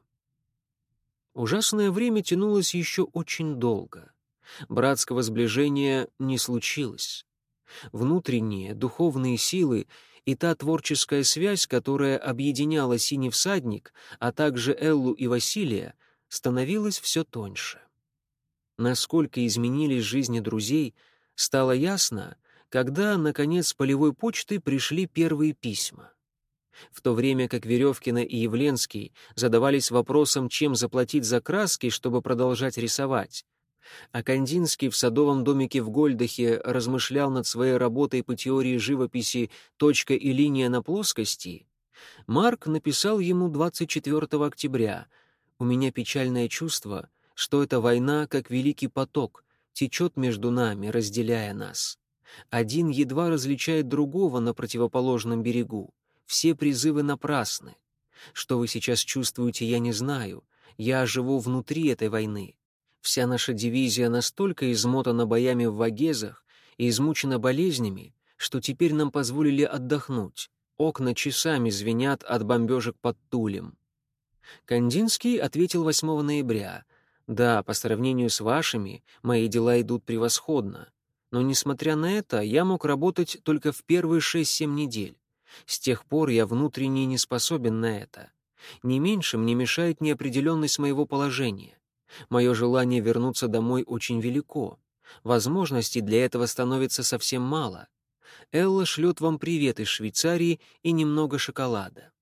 Ужасное время тянулось еще очень долго. Братского сближения не случилось. Внутренние, духовные силы и та творческая связь, которая объединяла Синий всадник, а также Эллу и Василия, становилась все тоньше. Насколько изменились жизни друзей, стало ясно, когда, наконец, с полевой почты пришли первые письма. В то время как Веревкина и Явленский задавались вопросом, чем заплатить за краски, чтобы продолжать рисовать, а Кандинский в садовом домике в Гольдахе размышлял над своей работой по теории живописи «Точка и линия на плоскости», Марк написал ему двадцать четвёртого октября: «У меня печальное чувство, что эта война, как великий поток, течет между нами, разделяя нас. Один едва различает другого на противоположном берегу. Все призывы напрасны. Что вы сейчас чувствуете, я не знаю. Я живу внутри этой войны. Вся наша дивизия настолько измотана боями в Вагезах и измучена болезнями, что теперь нам позволили отдохнуть. Окна часами звенят от бомбежек под Тулем». Кандинский ответил восьмого ноября: «Да, по сравнению с вашими, мои дела идут превосходно. Но, несмотря на это, я мог работать только в первые шесть-семь недель. С тех пор я внутренне не способен на это. Не меньше мне мешает неопределенность моего положения. Мое желание вернуться домой очень велико. Возможностей для этого становится совсем мало. Элла шлет вам привет из Швейцарии и немного шоколада».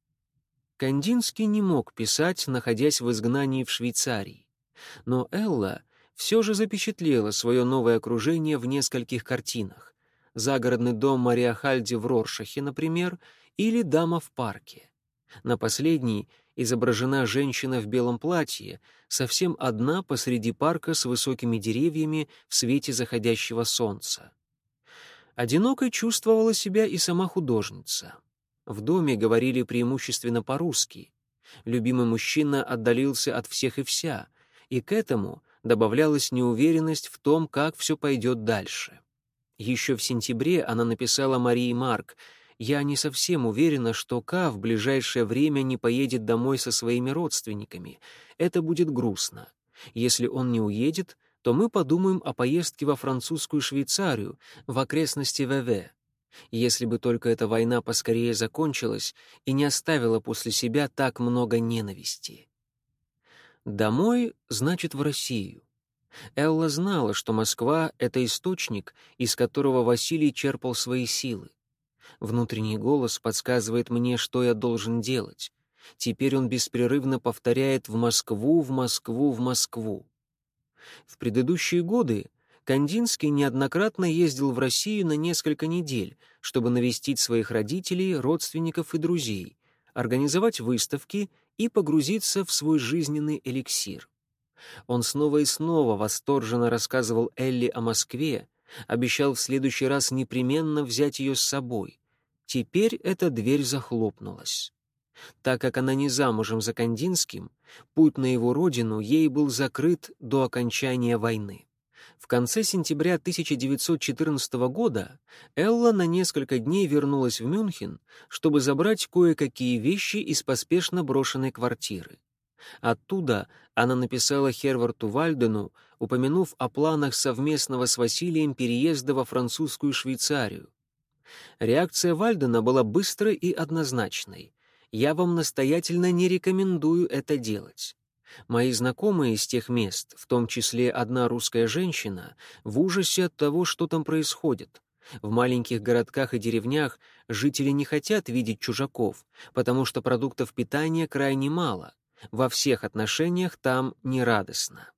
Кандинский не мог писать, находясь в изгнании в Швейцарии. Но Элла все же запечатлела свое новое окружение в нескольких картинах. «Загородный дом Мария Хальди в Роршахе», например, или «Дама в парке». На последней изображена женщина в белом платье, совсем одна посреди парка с высокими деревьями в свете заходящего солнца. Одинокой чувствовала себя и сама художница. В доме говорили преимущественно по-русски. Любимый мужчина отдалился от всех и вся, и к этому добавлялась неуверенность в том, как все пойдет дальше. Еще в сентябре она написала Марии Марк: «Я не совсем уверена, что Ка в ближайшее время не поедет домой со своими родственниками. Это будет грустно. Если он не уедет, то мы подумаем о поездке во французскую Швейцарию, в окрестности Веве. Если бы только эта война поскорее закончилась и не оставила после себя так много ненависти». «Домой» значит в Россию. Элла знала, что Москва — это источник, из которого Василий черпал свои силы. Внутренний голос подсказывает мне, что я должен делать. Теперь он беспрерывно повторяет «в Москву, в Москву, в Москву». В предыдущие годы Кандинский неоднократно ездил в Россию на несколько недель, чтобы навестить своих родителей, родственников и друзей, организовать выставки и погрузиться в свой жизненный эликсир. Он снова и снова восторженно рассказывал Элле о Москве, обещал в следующий раз непременно взять ее с собой. Теперь эта дверь захлопнулась. Так как она не замужем за Кандинским, путь на его родину ей был закрыт до окончания войны. В конце сентября тысяча девятьсот четырнадцатого года Элла на несколько дней вернулась в Мюнхен, чтобы забрать кое-какие вещи из поспешно брошенной квартиры. Оттуда она написала Херварту Вальдену, упомянув о планах совместного с Василием переезда во французскую Швейцарию. Реакция Вальдена была быстрой и однозначной. «Я вам настоятельно не рекомендую это делать. Мои знакомые из тех мест, в том числе одна русская женщина, в ужасе от того, что там происходит. В маленьких городках и деревнях жители не хотят видеть чужаков, потому что продуктов питания крайне мало. Во всех отношениях там нерадостно».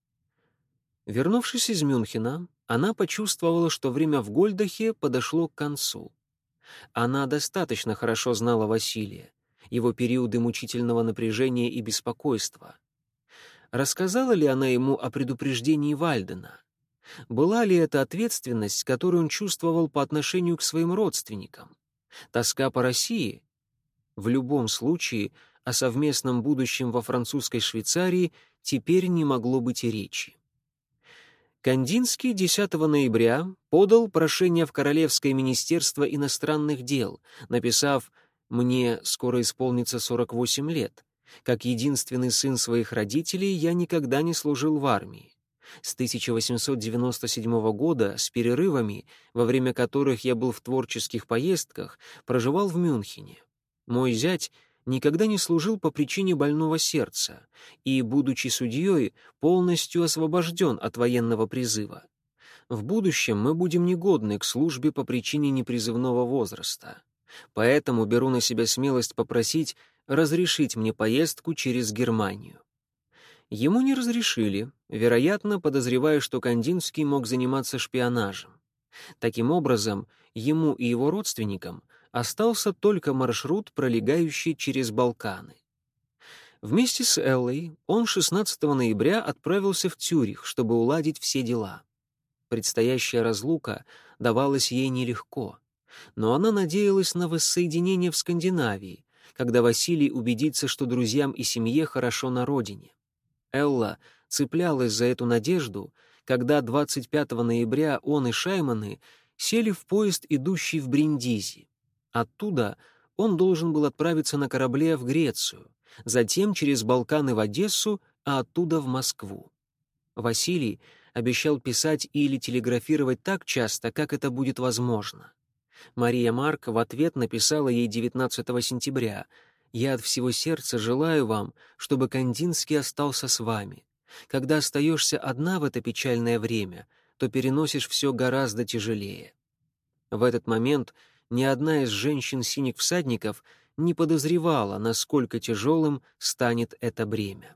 Вернувшись из Мюнхена, она почувствовала, что время в Гольдахе подошло к концу. Она достаточно хорошо знала Василия, его периоды мучительного напряжения и беспокойства. Рассказала ли она ему о предупреждении Вальдена? Была ли это ответственность, которую он чувствовал по отношению к своим родственникам? Тоска по России? В любом случае, о совместном будущем во французской Швейцарии теперь не могло быть и речи. Кандинский десятого ноября подал прошение в Королевское министерство иностранных дел, написав: Мне скоро исполнится сорок восемь лет. Как единственный сын своих родителей я никогда не служил в армии. С тысяча восемьсот девяносто седьмого года, с перерывами, во время которых я был в творческих поездках, проживал в Мюнхене. Мой зять никогда не служил по причине больного сердца и, будучи судьей, полностью освобожден от военного призыва. В будущем мы будем негодны к службе по причине непризывного возраста. Поэтому беру на себя смелость попросить разрешить мне поездку через Германию. Ему не разрешили, вероятно, подозревая, что Кандинский мог заниматься шпионажем. Таким образом, ему и его родственникам остался только маршрут, пролегающий через Балканы. Вместе с Эллой он шестнадцатого ноября отправился в Цюрих, чтобы уладить все дела. Предстоящая разлука давалась ей нелегко, но она надеялась на воссоединение в Скандинавии, когда Василий убедится, что друзьям и семье хорошо на родине. Элла цеплялась за эту надежду, когда двадцать пятого ноября он и Шайманы сели в поезд, идущий в Бриндизи. Оттуда он должен был отправиться на корабле в Грецию, затем через Балканы в Одессу, а оттуда в Москву. Василий обещал писать или телеграфировать так часто, как это будет возможно. Мария Марк в ответ написала ей девятнадцатого сентября: «Я от всего сердца желаю вам, чтобы Кандинский остался с вами. Когда остаешься одна в это печальное время, то переносишь все гораздо тяжелее». В этот момент ни одна из женщин «Синих всадников» не подозревала, насколько тяжелым станет это бремя.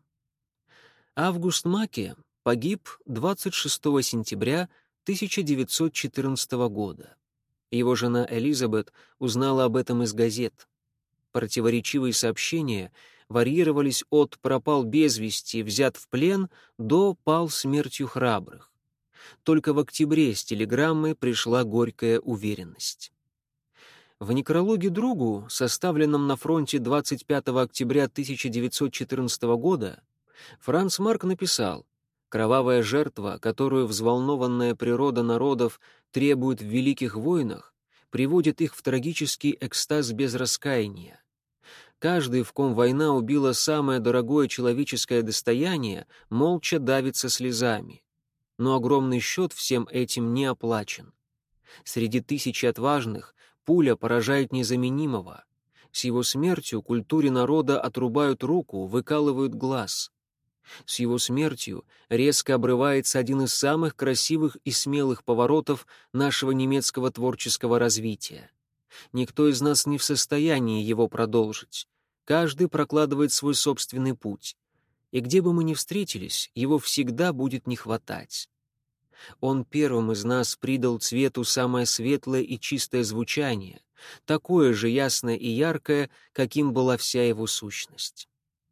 Август Маке погиб двадцать шестого сентября тысяча девятьсот четырнадцатого года. Его жена Элизабет узнала об этом из газет. Противоречивые сообщения варьировались от «пропал без вести, взят в плен» до «пал смертью храбрых». Только в октябре с телеграммой пришла горькая уверенность. В некрологе другу, составленном на фронте двадцать пятого октября тысяча девятьсот четырнадцатого года, Франц Марк написал: «Кровавая жертва, которую взволнованная природа народов требует в великих войнах, приводит их в трагический экстаз без раскаяния. Каждый, в ком война убила самое дорогое человеческое достояние, молча давится слезами. Но огромный счет всем этим не оплачен. Среди тысячи отважных пуля поражает незаменимого. С его смертью культуре народа отрубают руку, выкалывают глаз. С его смертью резко обрывается один из самых красивых и смелых поворотов нашего немецкого творческого развития. Никто из нас не в состоянии его продолжить. Каждый прокладывает свой собственный путь. И где бы мы ни встретились, его всегда будет не хватать. Он первым из нас придал цвету самое светлое и чистое звучание, такое же ясное и яркое, каким была вся его сущность».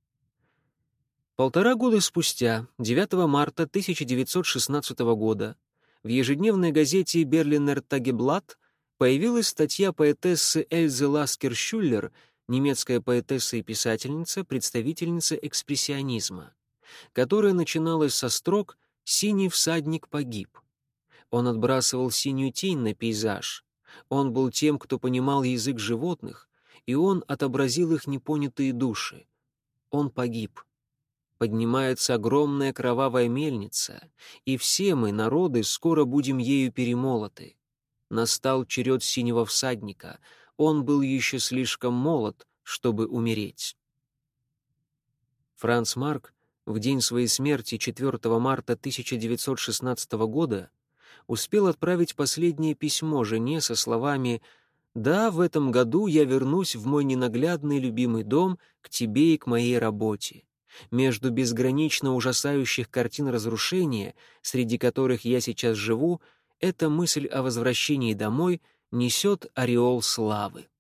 Полтора года спустя, девятого марта тысяча девятьсот шестнадцатого года, в ежедневной газете «Берлинер Тагеблат» появилась статья поэтессы Эльзы Ласкер-Шюллер, немецкая поэтесса и писательница, представительница экспрессионизма, которая начиналась со строк «Синий всадник погиб». Он отбрасывал синюю тень на пейзаж. Он был тем, кто понимал язык животных, и он отобразил их непонятые души. Он погиб. Поднимается огромная кровавая мельница, и все мы, народы, скоро будем ею перемолоты. Настал черед синего всадника, он был еще слишком молод, чтобы умереть. Франц Марк в день своей смерти четвёртого марта тысяча девятьсот шестнадцатого года успел отправить последнее письмо жене со словами: «Да, в этом году я вернусь в мой ненаглядный любимый дом, к тебе и к моей работе. Между безгранично ужасающих картин разрушения, среди которых я сейчас живу, эта мысль о возвращении домой несет ореол славы».